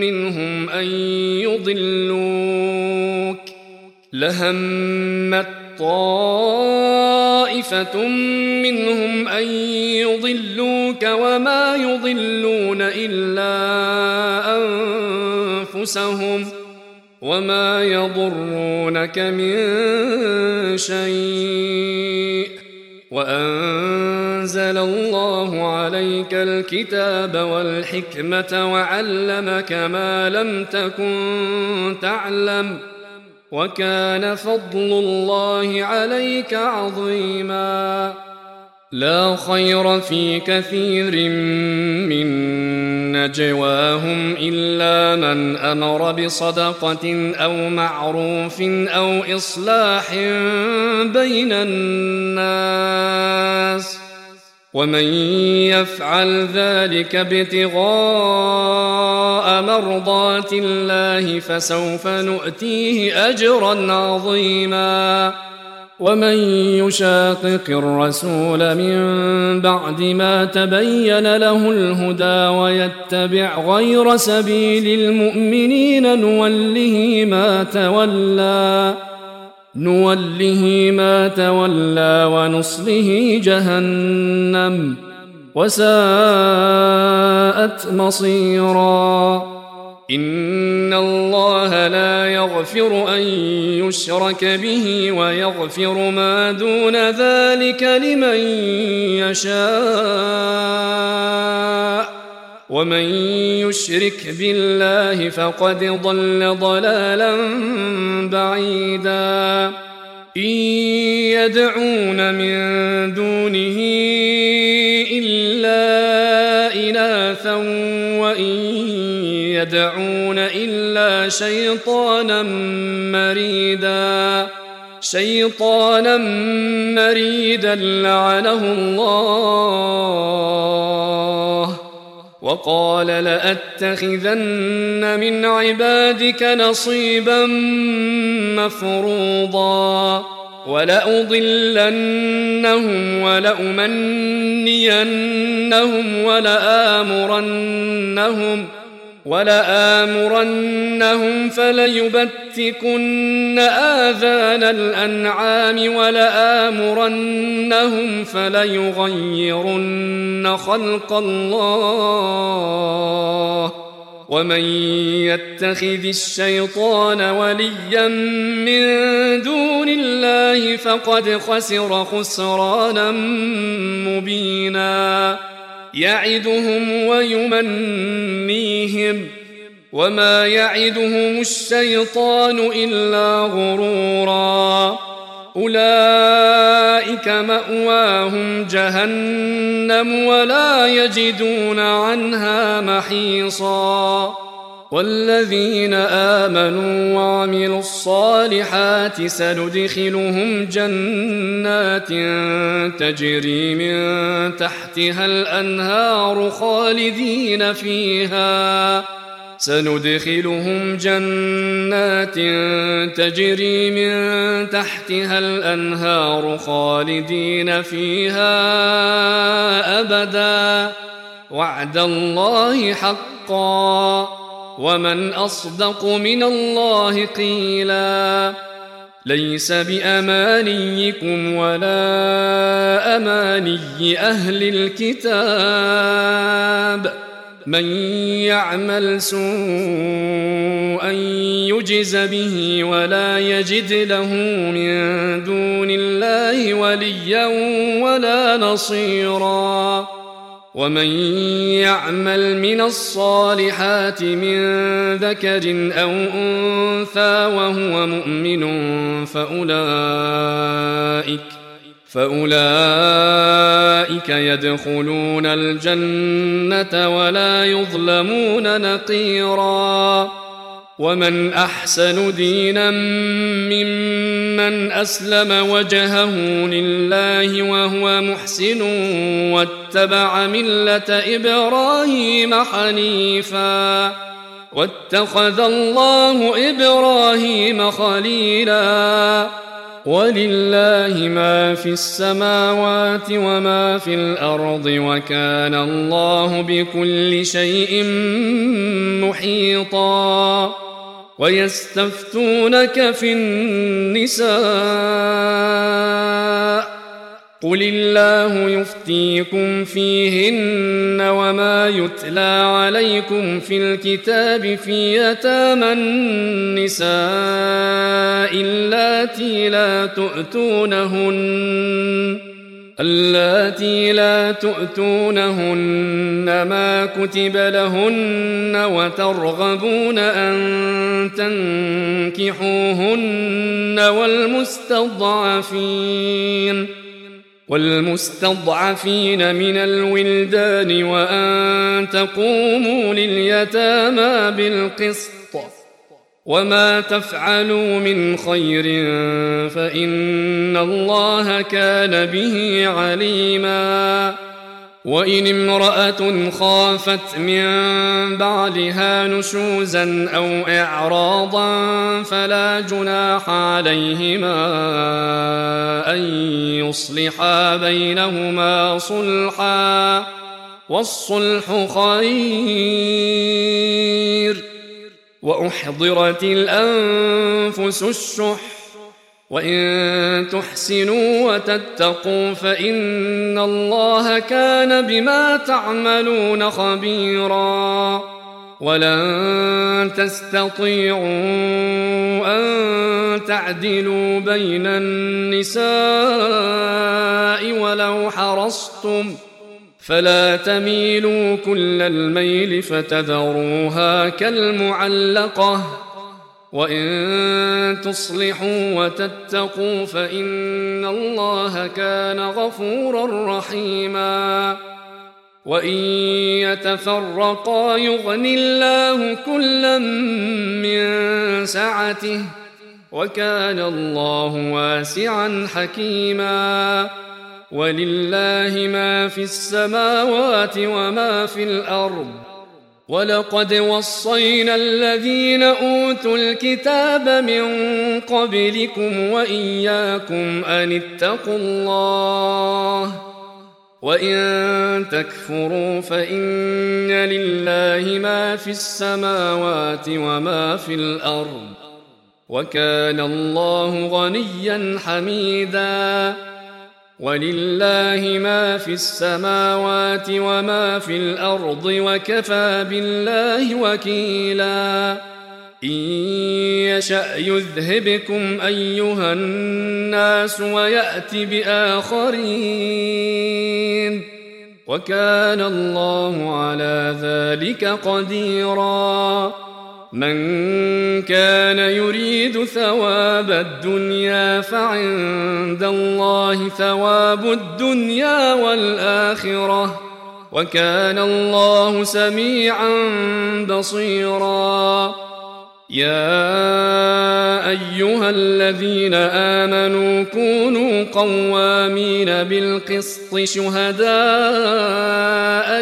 منهم أن يضلوك لهمت طائفة منهم أن يضلوك وما يضلون إلا أنفسهم وما يضرونك من شيء وأنزل الله عليك الكتاب والحكمة وعلمك ما لم تكن تعلم وكان فضل الله عليك عظيما لا خير في كثير من نجواهم إلا من أمر بصدقة أو معروف أو إصلاح بين الناس ومن يفعل ذلك ابتغاء مرضات الله فسوف نؤتيه أجرا عظيما ومن يشاقق الرسول من بعد ما تبين له الهدى ويتبع غير سبيل المؤمنين نوله ما تولى نوله ما تولى ونصله جهنم وساءت مصيرا إن الله لا يغفر أن يشرك به ويغفر ما دون ذلك لمن يشاء ومن يشرك بالله فقد ضل ضلالا بعيدا إن يدعون من دونه إلا إناثا وإن يدعون إلا شيطانا مريدا شيطانا مريدا لعنه الله وقال لأتخذن من عبادك نصيبا مفروضا ولأضلنهم ولأمنينهم ولآمرنهم ولآمرنهم فليبتكن آذان الأنعام ولآمرنهم فليغيرن خلق الله ومن يتخذ الشيطان وليا من دون الله فقد خسر خسرانا مبينا يعدهم ويمنيهم وما يعدهم الشيطان إلا غرورا أولئك مأواهم جهنم ولا يجدون عنها محيصا والذين آمنوا وعملوا الصالحات سندخلهم جنات تجري من تحتها الأنهار خالدين فيها سندخلهم جنات تجري من تحتها الأنهار خالدين فيها أبدا وعد الله حقا ومن أصدق من الله قيلا ليس بأمانيكم ولا أماني أهل الكتاب من يعمل سوءا يجز به ولا يجد له من دون الله وليا ولا نصيرا ومن يعمل من الصالحات من ذكر أو أنثى وهو مؤمن فأولئك فأولئك يدخلون الجنة ولا يظلمون نقيرا ومن أحسن دينا ممن أسلم وجهه لله وهو محسن واتبع ملة إبراهيم حنيفا واتخذ الله إبراهيم خليلا ولله ما في السماوات وما في الأرض وكان الله بكل شيء محيطا ويستفتونك في النساء قل الله يفتيكم فيهن وما يتلى عليكم في الكتاب في يتامى النساء اللاتي لا تؤتونهن اللاتي لا تؤتونهن ما كتب لهن وترغبون أن تنكحوهن والمستضعفين والمستضعفين من الولدان وأن تقوموا لليتامى بالقسط وما تفعلوا من خير فإن الله كان به عليما وإن امرأة خافت من بعلها نشوزا أو إعراضا فلا جناح عليهما أن يصلحا بينهما صلحا والصلح خير وأحضرت الأنفس الشح وإن تحسنوا وتتقوا فإن الله كان بما تعملون خبيرا ولن تستطيعوا أن تعدلوا بين النساء ولو حرصتم فلا تميلوا كل الميل فتذروها كالمعلقة وإن تصلحوا وتتقوا فإن الله كان غفورا رحيما وإن يتفرقا يغن الله كلا من سعته وكان الله واسعا حكيما ولله ما في السماوات وما في الأرض ولقد وصينا الذين أوتوا الكتاب من قبلكم وإياكم أن اتقوا الله وإن تكفروا فإن لله ما في السماوات وما في الأرض وكان الله غنيا حميدا ولله ما في السماوات وما في الأرض وكفى بالله وكيلا إن يشأ يذهبكم أيها الناس ويأت بآخرين وكان الله على ذلك قديرا من كان يريد ثواب الدنيا فعند الله ثواب الدنيا والآخرة وكان الله سميعا بصيرا يا أيها الذين آمنوا كونوا قوامين بالقسط شهداء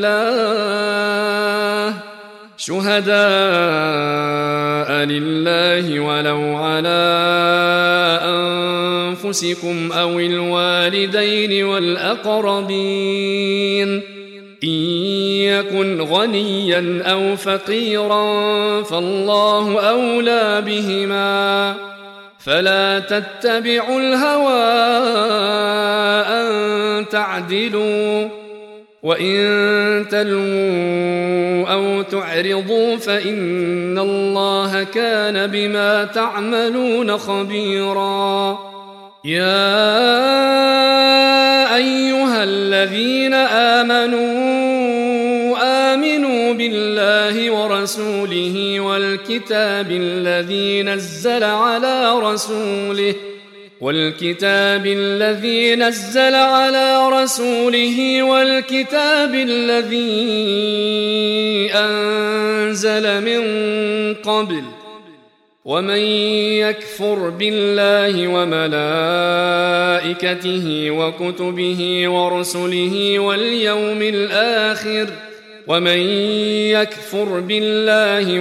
لله شهداء لله ولو على أنفسكم أو الوالدين والأقربين إن يكن غنيا أو فقيرا فالله أولى بهما فلا تتبعوا الهوى أن تعدلوا وإن تلووا أو تعرضوا فإن الله كان بما تعملون خبيرا يا أيها الذين آمنوا آمنوا بالله ورسوله والكتاب الذي نزل على رسوله والكتاب الذي نزل على رسوله والكتاب الذي أنزل من قبل ومن يكفر بالله وملائكته وكتبه ورسله واليوم الآخر ومن يكفر بالله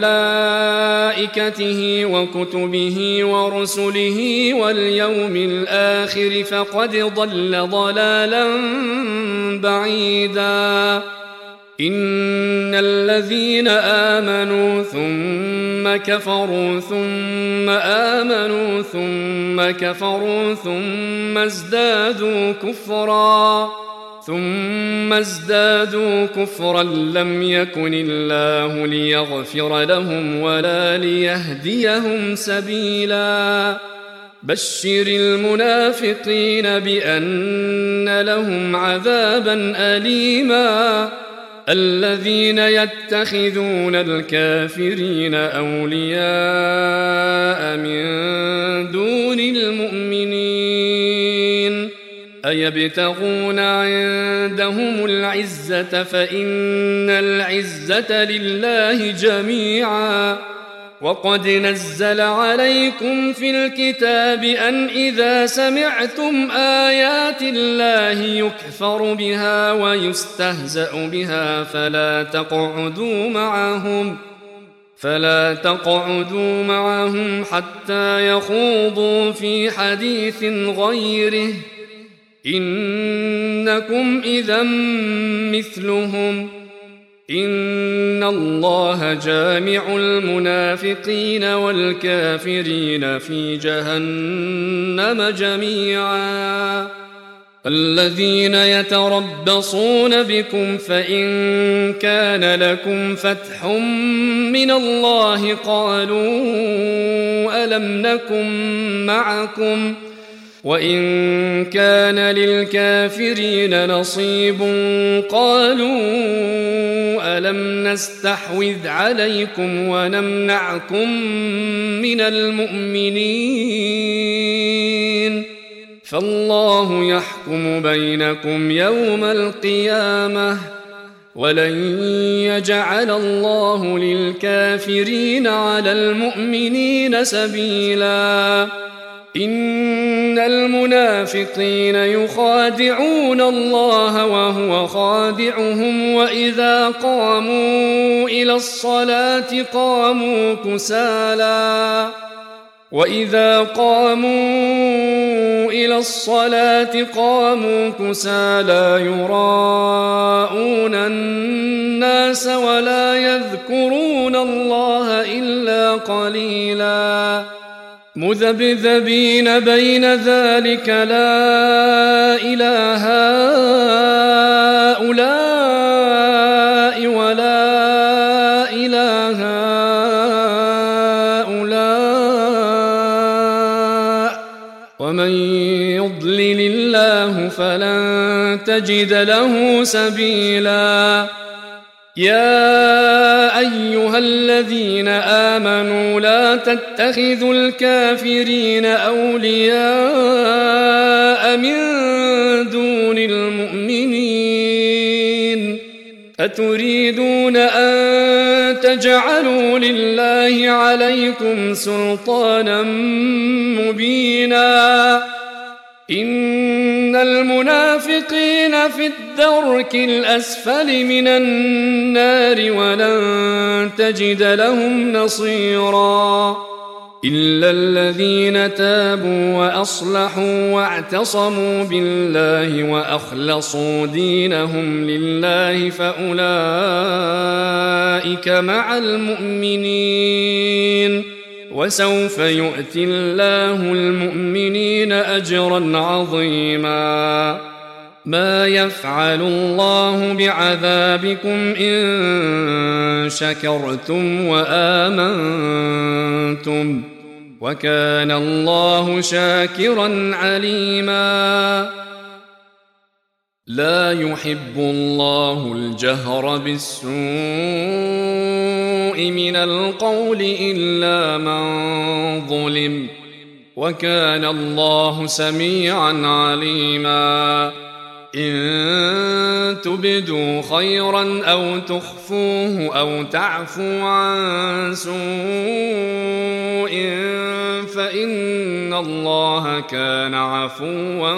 وملائكته وكتبه ورسله واليوم الآخر فقد ضل ضلالا بعيدا إن الذين آمنوا ثم كفروا ثم آمنوا ثم كفروا ثم ازدادوا كفرا ثم ازدادوا كفرا لم يكن الله ليغفر لهم ولا ليهديهم سبيلا بشر المنافقين بأن لهم عذابا أليما الذين يتخذون الكافرين أولياء من دون المؤمنين أيبتغون عندهم العزة فإن العزة لله جميعا وقد نزل عليكم في الكتاب أن إذا سمعتم آيات الله يكفر بها ويستهزأ بها فلا تقعدوا معهم فلا تقعدوا معهم حتى يخوضوا في حديث غيره إنكم إذا مثلهم إن الله جامع المنافقين والكافرين في جهنم جميعا الذين يتربصون بكم فإن كان لكم فتح من الله قالوا ألم نكن معكم وإن كان للكافرين نصيب قالوا ألم نستحوذ عليكم ونمنعكم من المؤمنين فالله يحكم بينكم يوم القيامة ولن يجعل الله للكافرين على المؤمنين سبيلا إن المنافقين يخادعون الله وهو خادعهم وإذا قاموا إلى الصلاة قاموا كسالى وإذا قاموا إلى الصلاة قاموا كسالى يراءون الناس ولا يذكرون الله إلا قليلا مذبذبين بين ذلك لا إله هؤلاء ولا إله هؤلاء ومن يضلل الله فلن تجد له سبيلا يا أيها الذين آمنوا لا تتخذوا الكافرين أولياء من دون المؤمنين أتريدون أن تجعلوا لله عليكم سلطانا مبينا إن المنافقين في الدرك الأسفل من النار ولن تجد لهم نصيرا إلا الذين تابوا وأصلحوا واعتصموا بالله وأخلصوا دينهم لله فأولئك مع المؤمنين وسوف يؤتي الله المؤمنين أجرا عظيما ما يفعل الله بعذابكم إن شكرتم وآمنتم وكان الله شاكرا عليما لا يحب الله الجهر بالسوء من القول إلا من ظلم وكان الله سميعا عليما إن تبدوا خيرا أو تخفوه أو تعفوا عن سوء فإن الله كان عفوا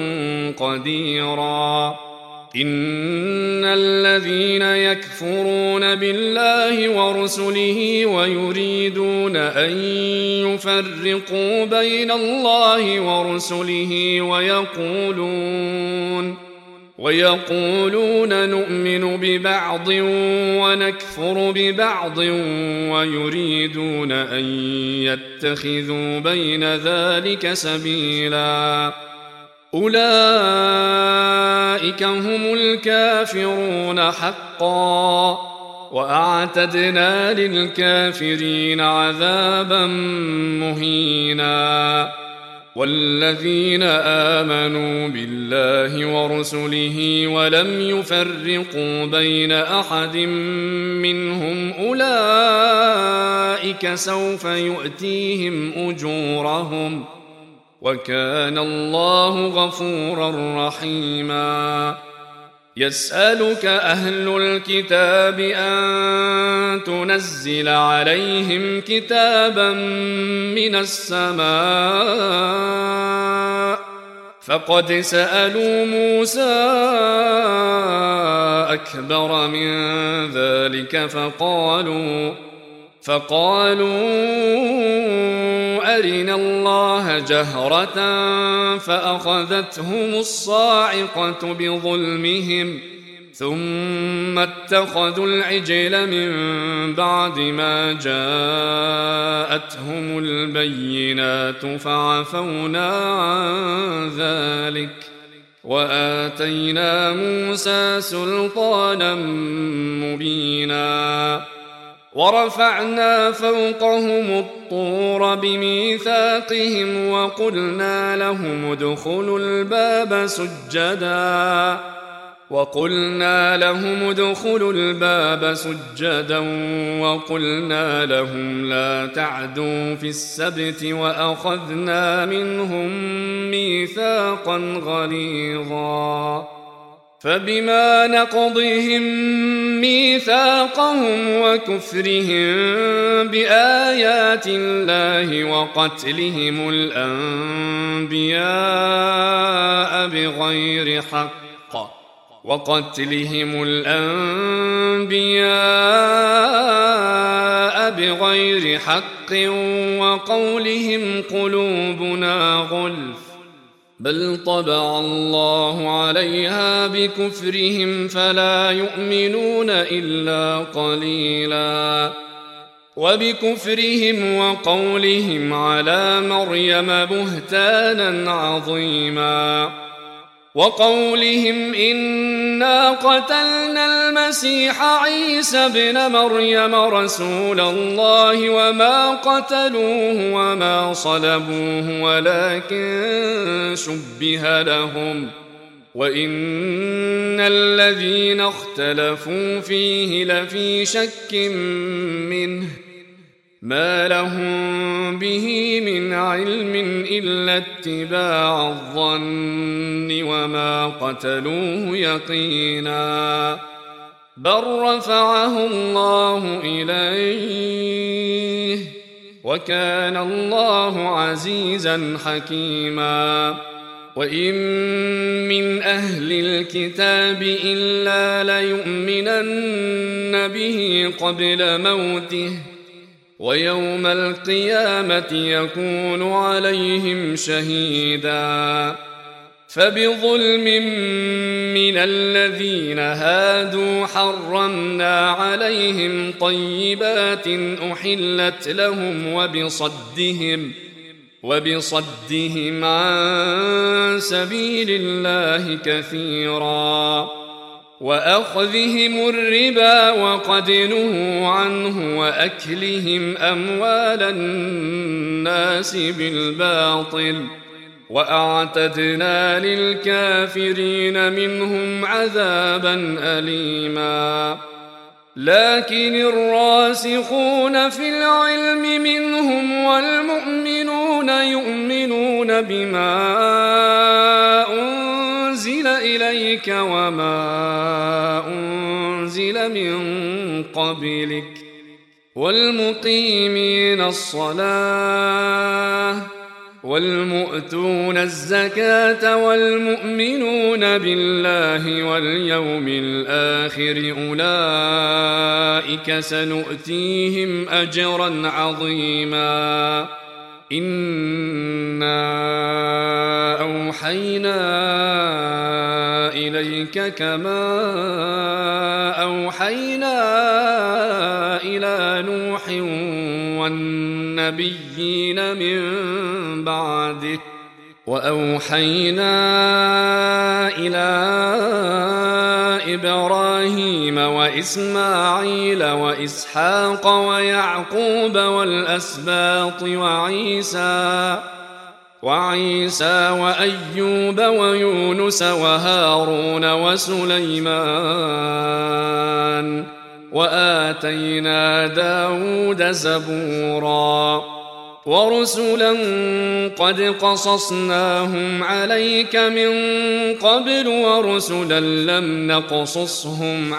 قديرا إن الذين يكفرون بالله ورسله ويريدون أن يفرقوا بين الله ورسله ويقولون ويقولون نؤمن ببعض ونكفر ببعض ويريدون أن يتخذوا بين ذلك سبيلا أولئك هم الكافرون حقا وأعتدنا للكافرين عذابا مهينا والذين آمنوا بالله ورسله ولم يفرقوا بين أحد منهم أولئك سوف يؤتيهم أجورهم وكان الله غفورا رحيما يسألك أهل الكتاب أن تنزل عليهم كتابا من السماء فقد سألوا موسى أكبر من ذلك فقالوا فقالوا أرنا الله جهرة فأخذتهم الصاعقة بظلمهم ثم اتخذوا العجل من بعد ما جاءتهم البينات فعفونا عن ذلك وآتينا موسى سلطانا مبينا ورفعنا فوقهم الطور بميثاقهم وقلنا لهم ادخلوا الباب سجدا وقلنا لهم ادخلوا الباب سجدا وقلنا لهم لا تعدوا في السبت وأخذنا منهم ميثاقا غليظا فبما نقضهم ميثاقهم وكفرهم بآيات الله وقتلهم الأنبياء بغير حق وقتلهم الأنبياء بغير حق وقولهم قلوبنا غلف بل طبع الله عليها بكفرهم فلا يؤمنون إلا قليلا وبكفرهم وقولهم على مريم بهتانا عظيما وقولهم إنا قتلنا المسيح عيسى ابن مريم رسول الله وما قتلوه وما صلبوه ولكن شبه لهم وإن الذين اختلفوا فيه لفي شك منه ما لهم به من علم إلا اتباع الظن وما قتلوه يقينا بل رفعه الله إليه وكان الله عزيزا حكيما وإن من أهل الكتاب إلا ليؤمنن به قبل موته ويوم القيامة يكون عليهم شهيدا فبظلم من الذين هادوا حرمنا عليهم طيبات أحلت لهم وبصدهم وبصدهم عن سبيل الله كثيرا وأخذهم الربا وقد نهوا عنه وأكلهم أموال الناس بالباطل وأعتدنا للكافرين منهم عذابا أليما لكن الراسخون في العلم منهم والمؤمنون يؤمنون بما أنزل إليك وما أنزل من قبلك والمقيمين الصلاة والمؤتون الزكاة والمؤمنون بالله واليوم الآخر أولئك سنؤتيهم أجرا عظيما إنا أوحينا إليك إليك كما أوحينا إلى نوح والنبيين من بعده وأوحينا إلى إبراهيم وإسماعيل وإسحاق ويعقوب والأسباط وعيسى وعيسى وأيوب ويونس وهارون وسليمان وآتينا داود زبورا ورسلا قد قصصناهم عليك من قبل ورسلا لم نقصصهم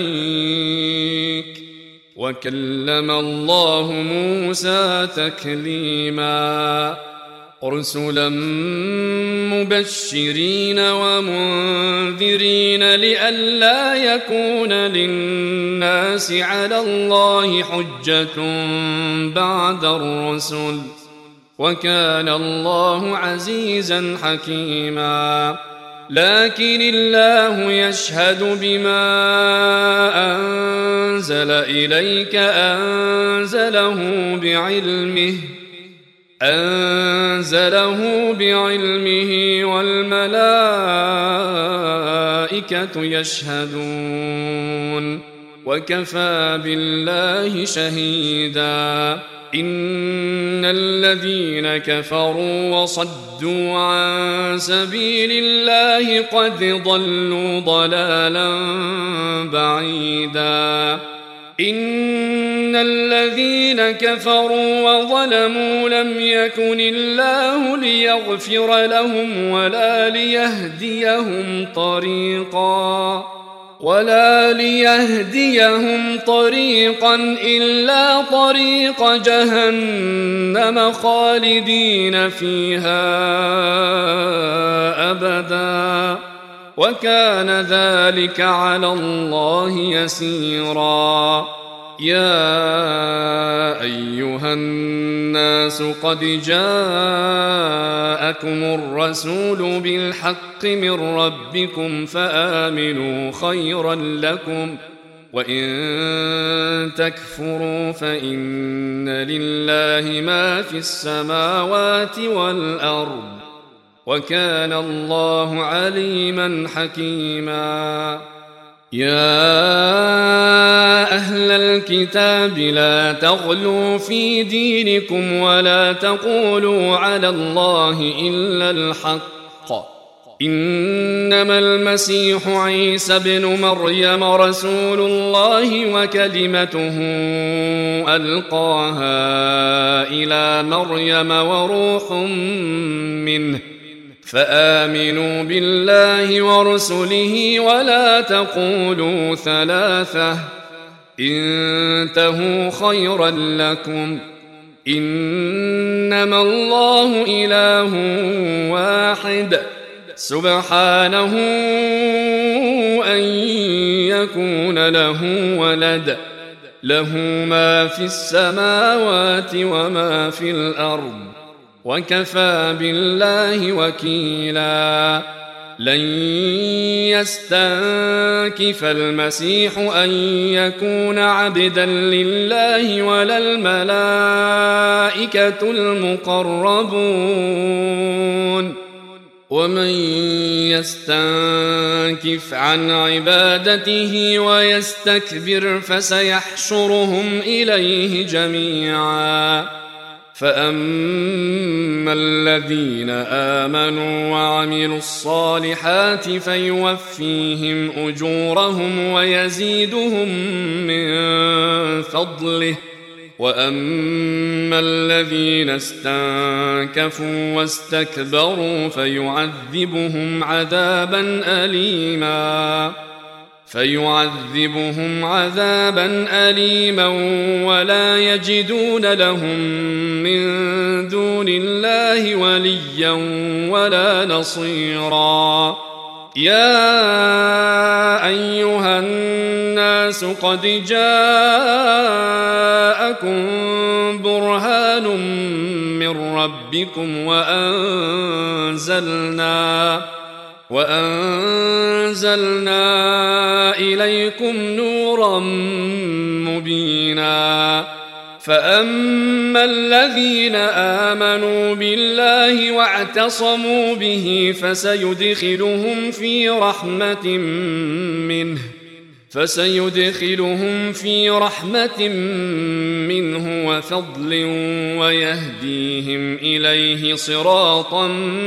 عليك وكلم الله موسى تكليما رسلا مبشرين ومنذرين لئلا يكون للناس على الله حجة بعد الرسل وكان الله عزيزا حكيما لكن الله يشهد بما أنزل إليك أنزله بعلمه أنزله بعلمه والملائكة يشهدون وكفى بالله شهيدا إن الذين كفروا وصدوا عن سبيل الله قد ضلوا ضلالا بعيدا إن الذين كفروا وظلموا لم يكن الله ليغفر لهم ولا ليهديهم طريقا ولا ليهديهم طريقا إلا طريق جهنم خالدين فيها أبدا وكان ذلك على الله يسيرا يا أيها الناس قد جاءكم الرسول بالحق من ربكم فآمنوا خيرا لكم وإن تكفروا فإن لله ما في السماوات والأرض وكان الله عليما حكيما يا أهل الكتاب لا تغلوا في دينكم ولا تقولوا على الله إلا الحق إنما المسيح عيسى ابن مريم رسول الله وكلمته ألقاها إلى مريم وروح منه فآمنوا بالله ورسله ولا تقولوا ثلاثة انتهوا خيرا لكم إنما الله إله واحد سبحانه أن يكون له ولد له ما في السماوات وما في الأرض وكفى بالله وكيلا لن يستنكف المسيح أن يكون عبدا لله ولا الملائكة المقربون ومن يستنكف عن عبادته ويستكبر فسيحشرهم إليه جميعا فأما الذين آمنوا وعملوا الصالحات فيوفيهم أجورهم ويزيدهم من فضله وأما الذين استنكفوا واستكبروا فيعذبهم عذابا أليما فيعذبهم عذابا أليما ولا يجدون لهم من دون الله وليا ولا نصيرا يا أيها الناس قد جاءكم برهان من ربكم وأنزلنا وأنزلنا إليكم نورا مبينا فأما الذين آمنوا بالله واعتصموا به فسيدخلهم في رحمة منه فسيدخلهم في رحمة منه وفضل ويهديهم إليه صراطا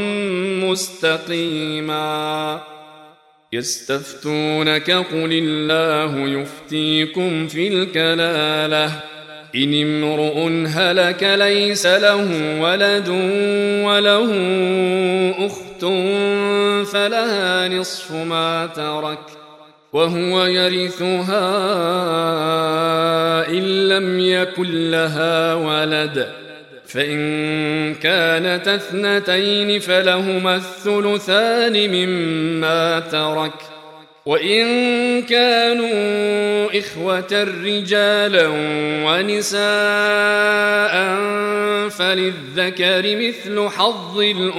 مستقيما يستفتونك قل الله يفتيكم في الكلالة إن امرؤ هلك ليس له ولد وله أخت فلها نصف ما ترك وهو يرثها إن لم يكن لها ولد فإن كانت اثنتين فلهما الثلثان مما ترك وإن كانوا إخوة رجالا ونساء فللذكر مثل حظ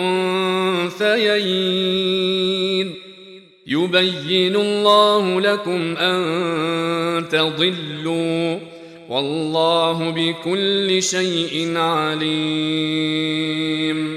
الأنثيين يبين الله لكم أن تضلوا والله بكل شيء عليم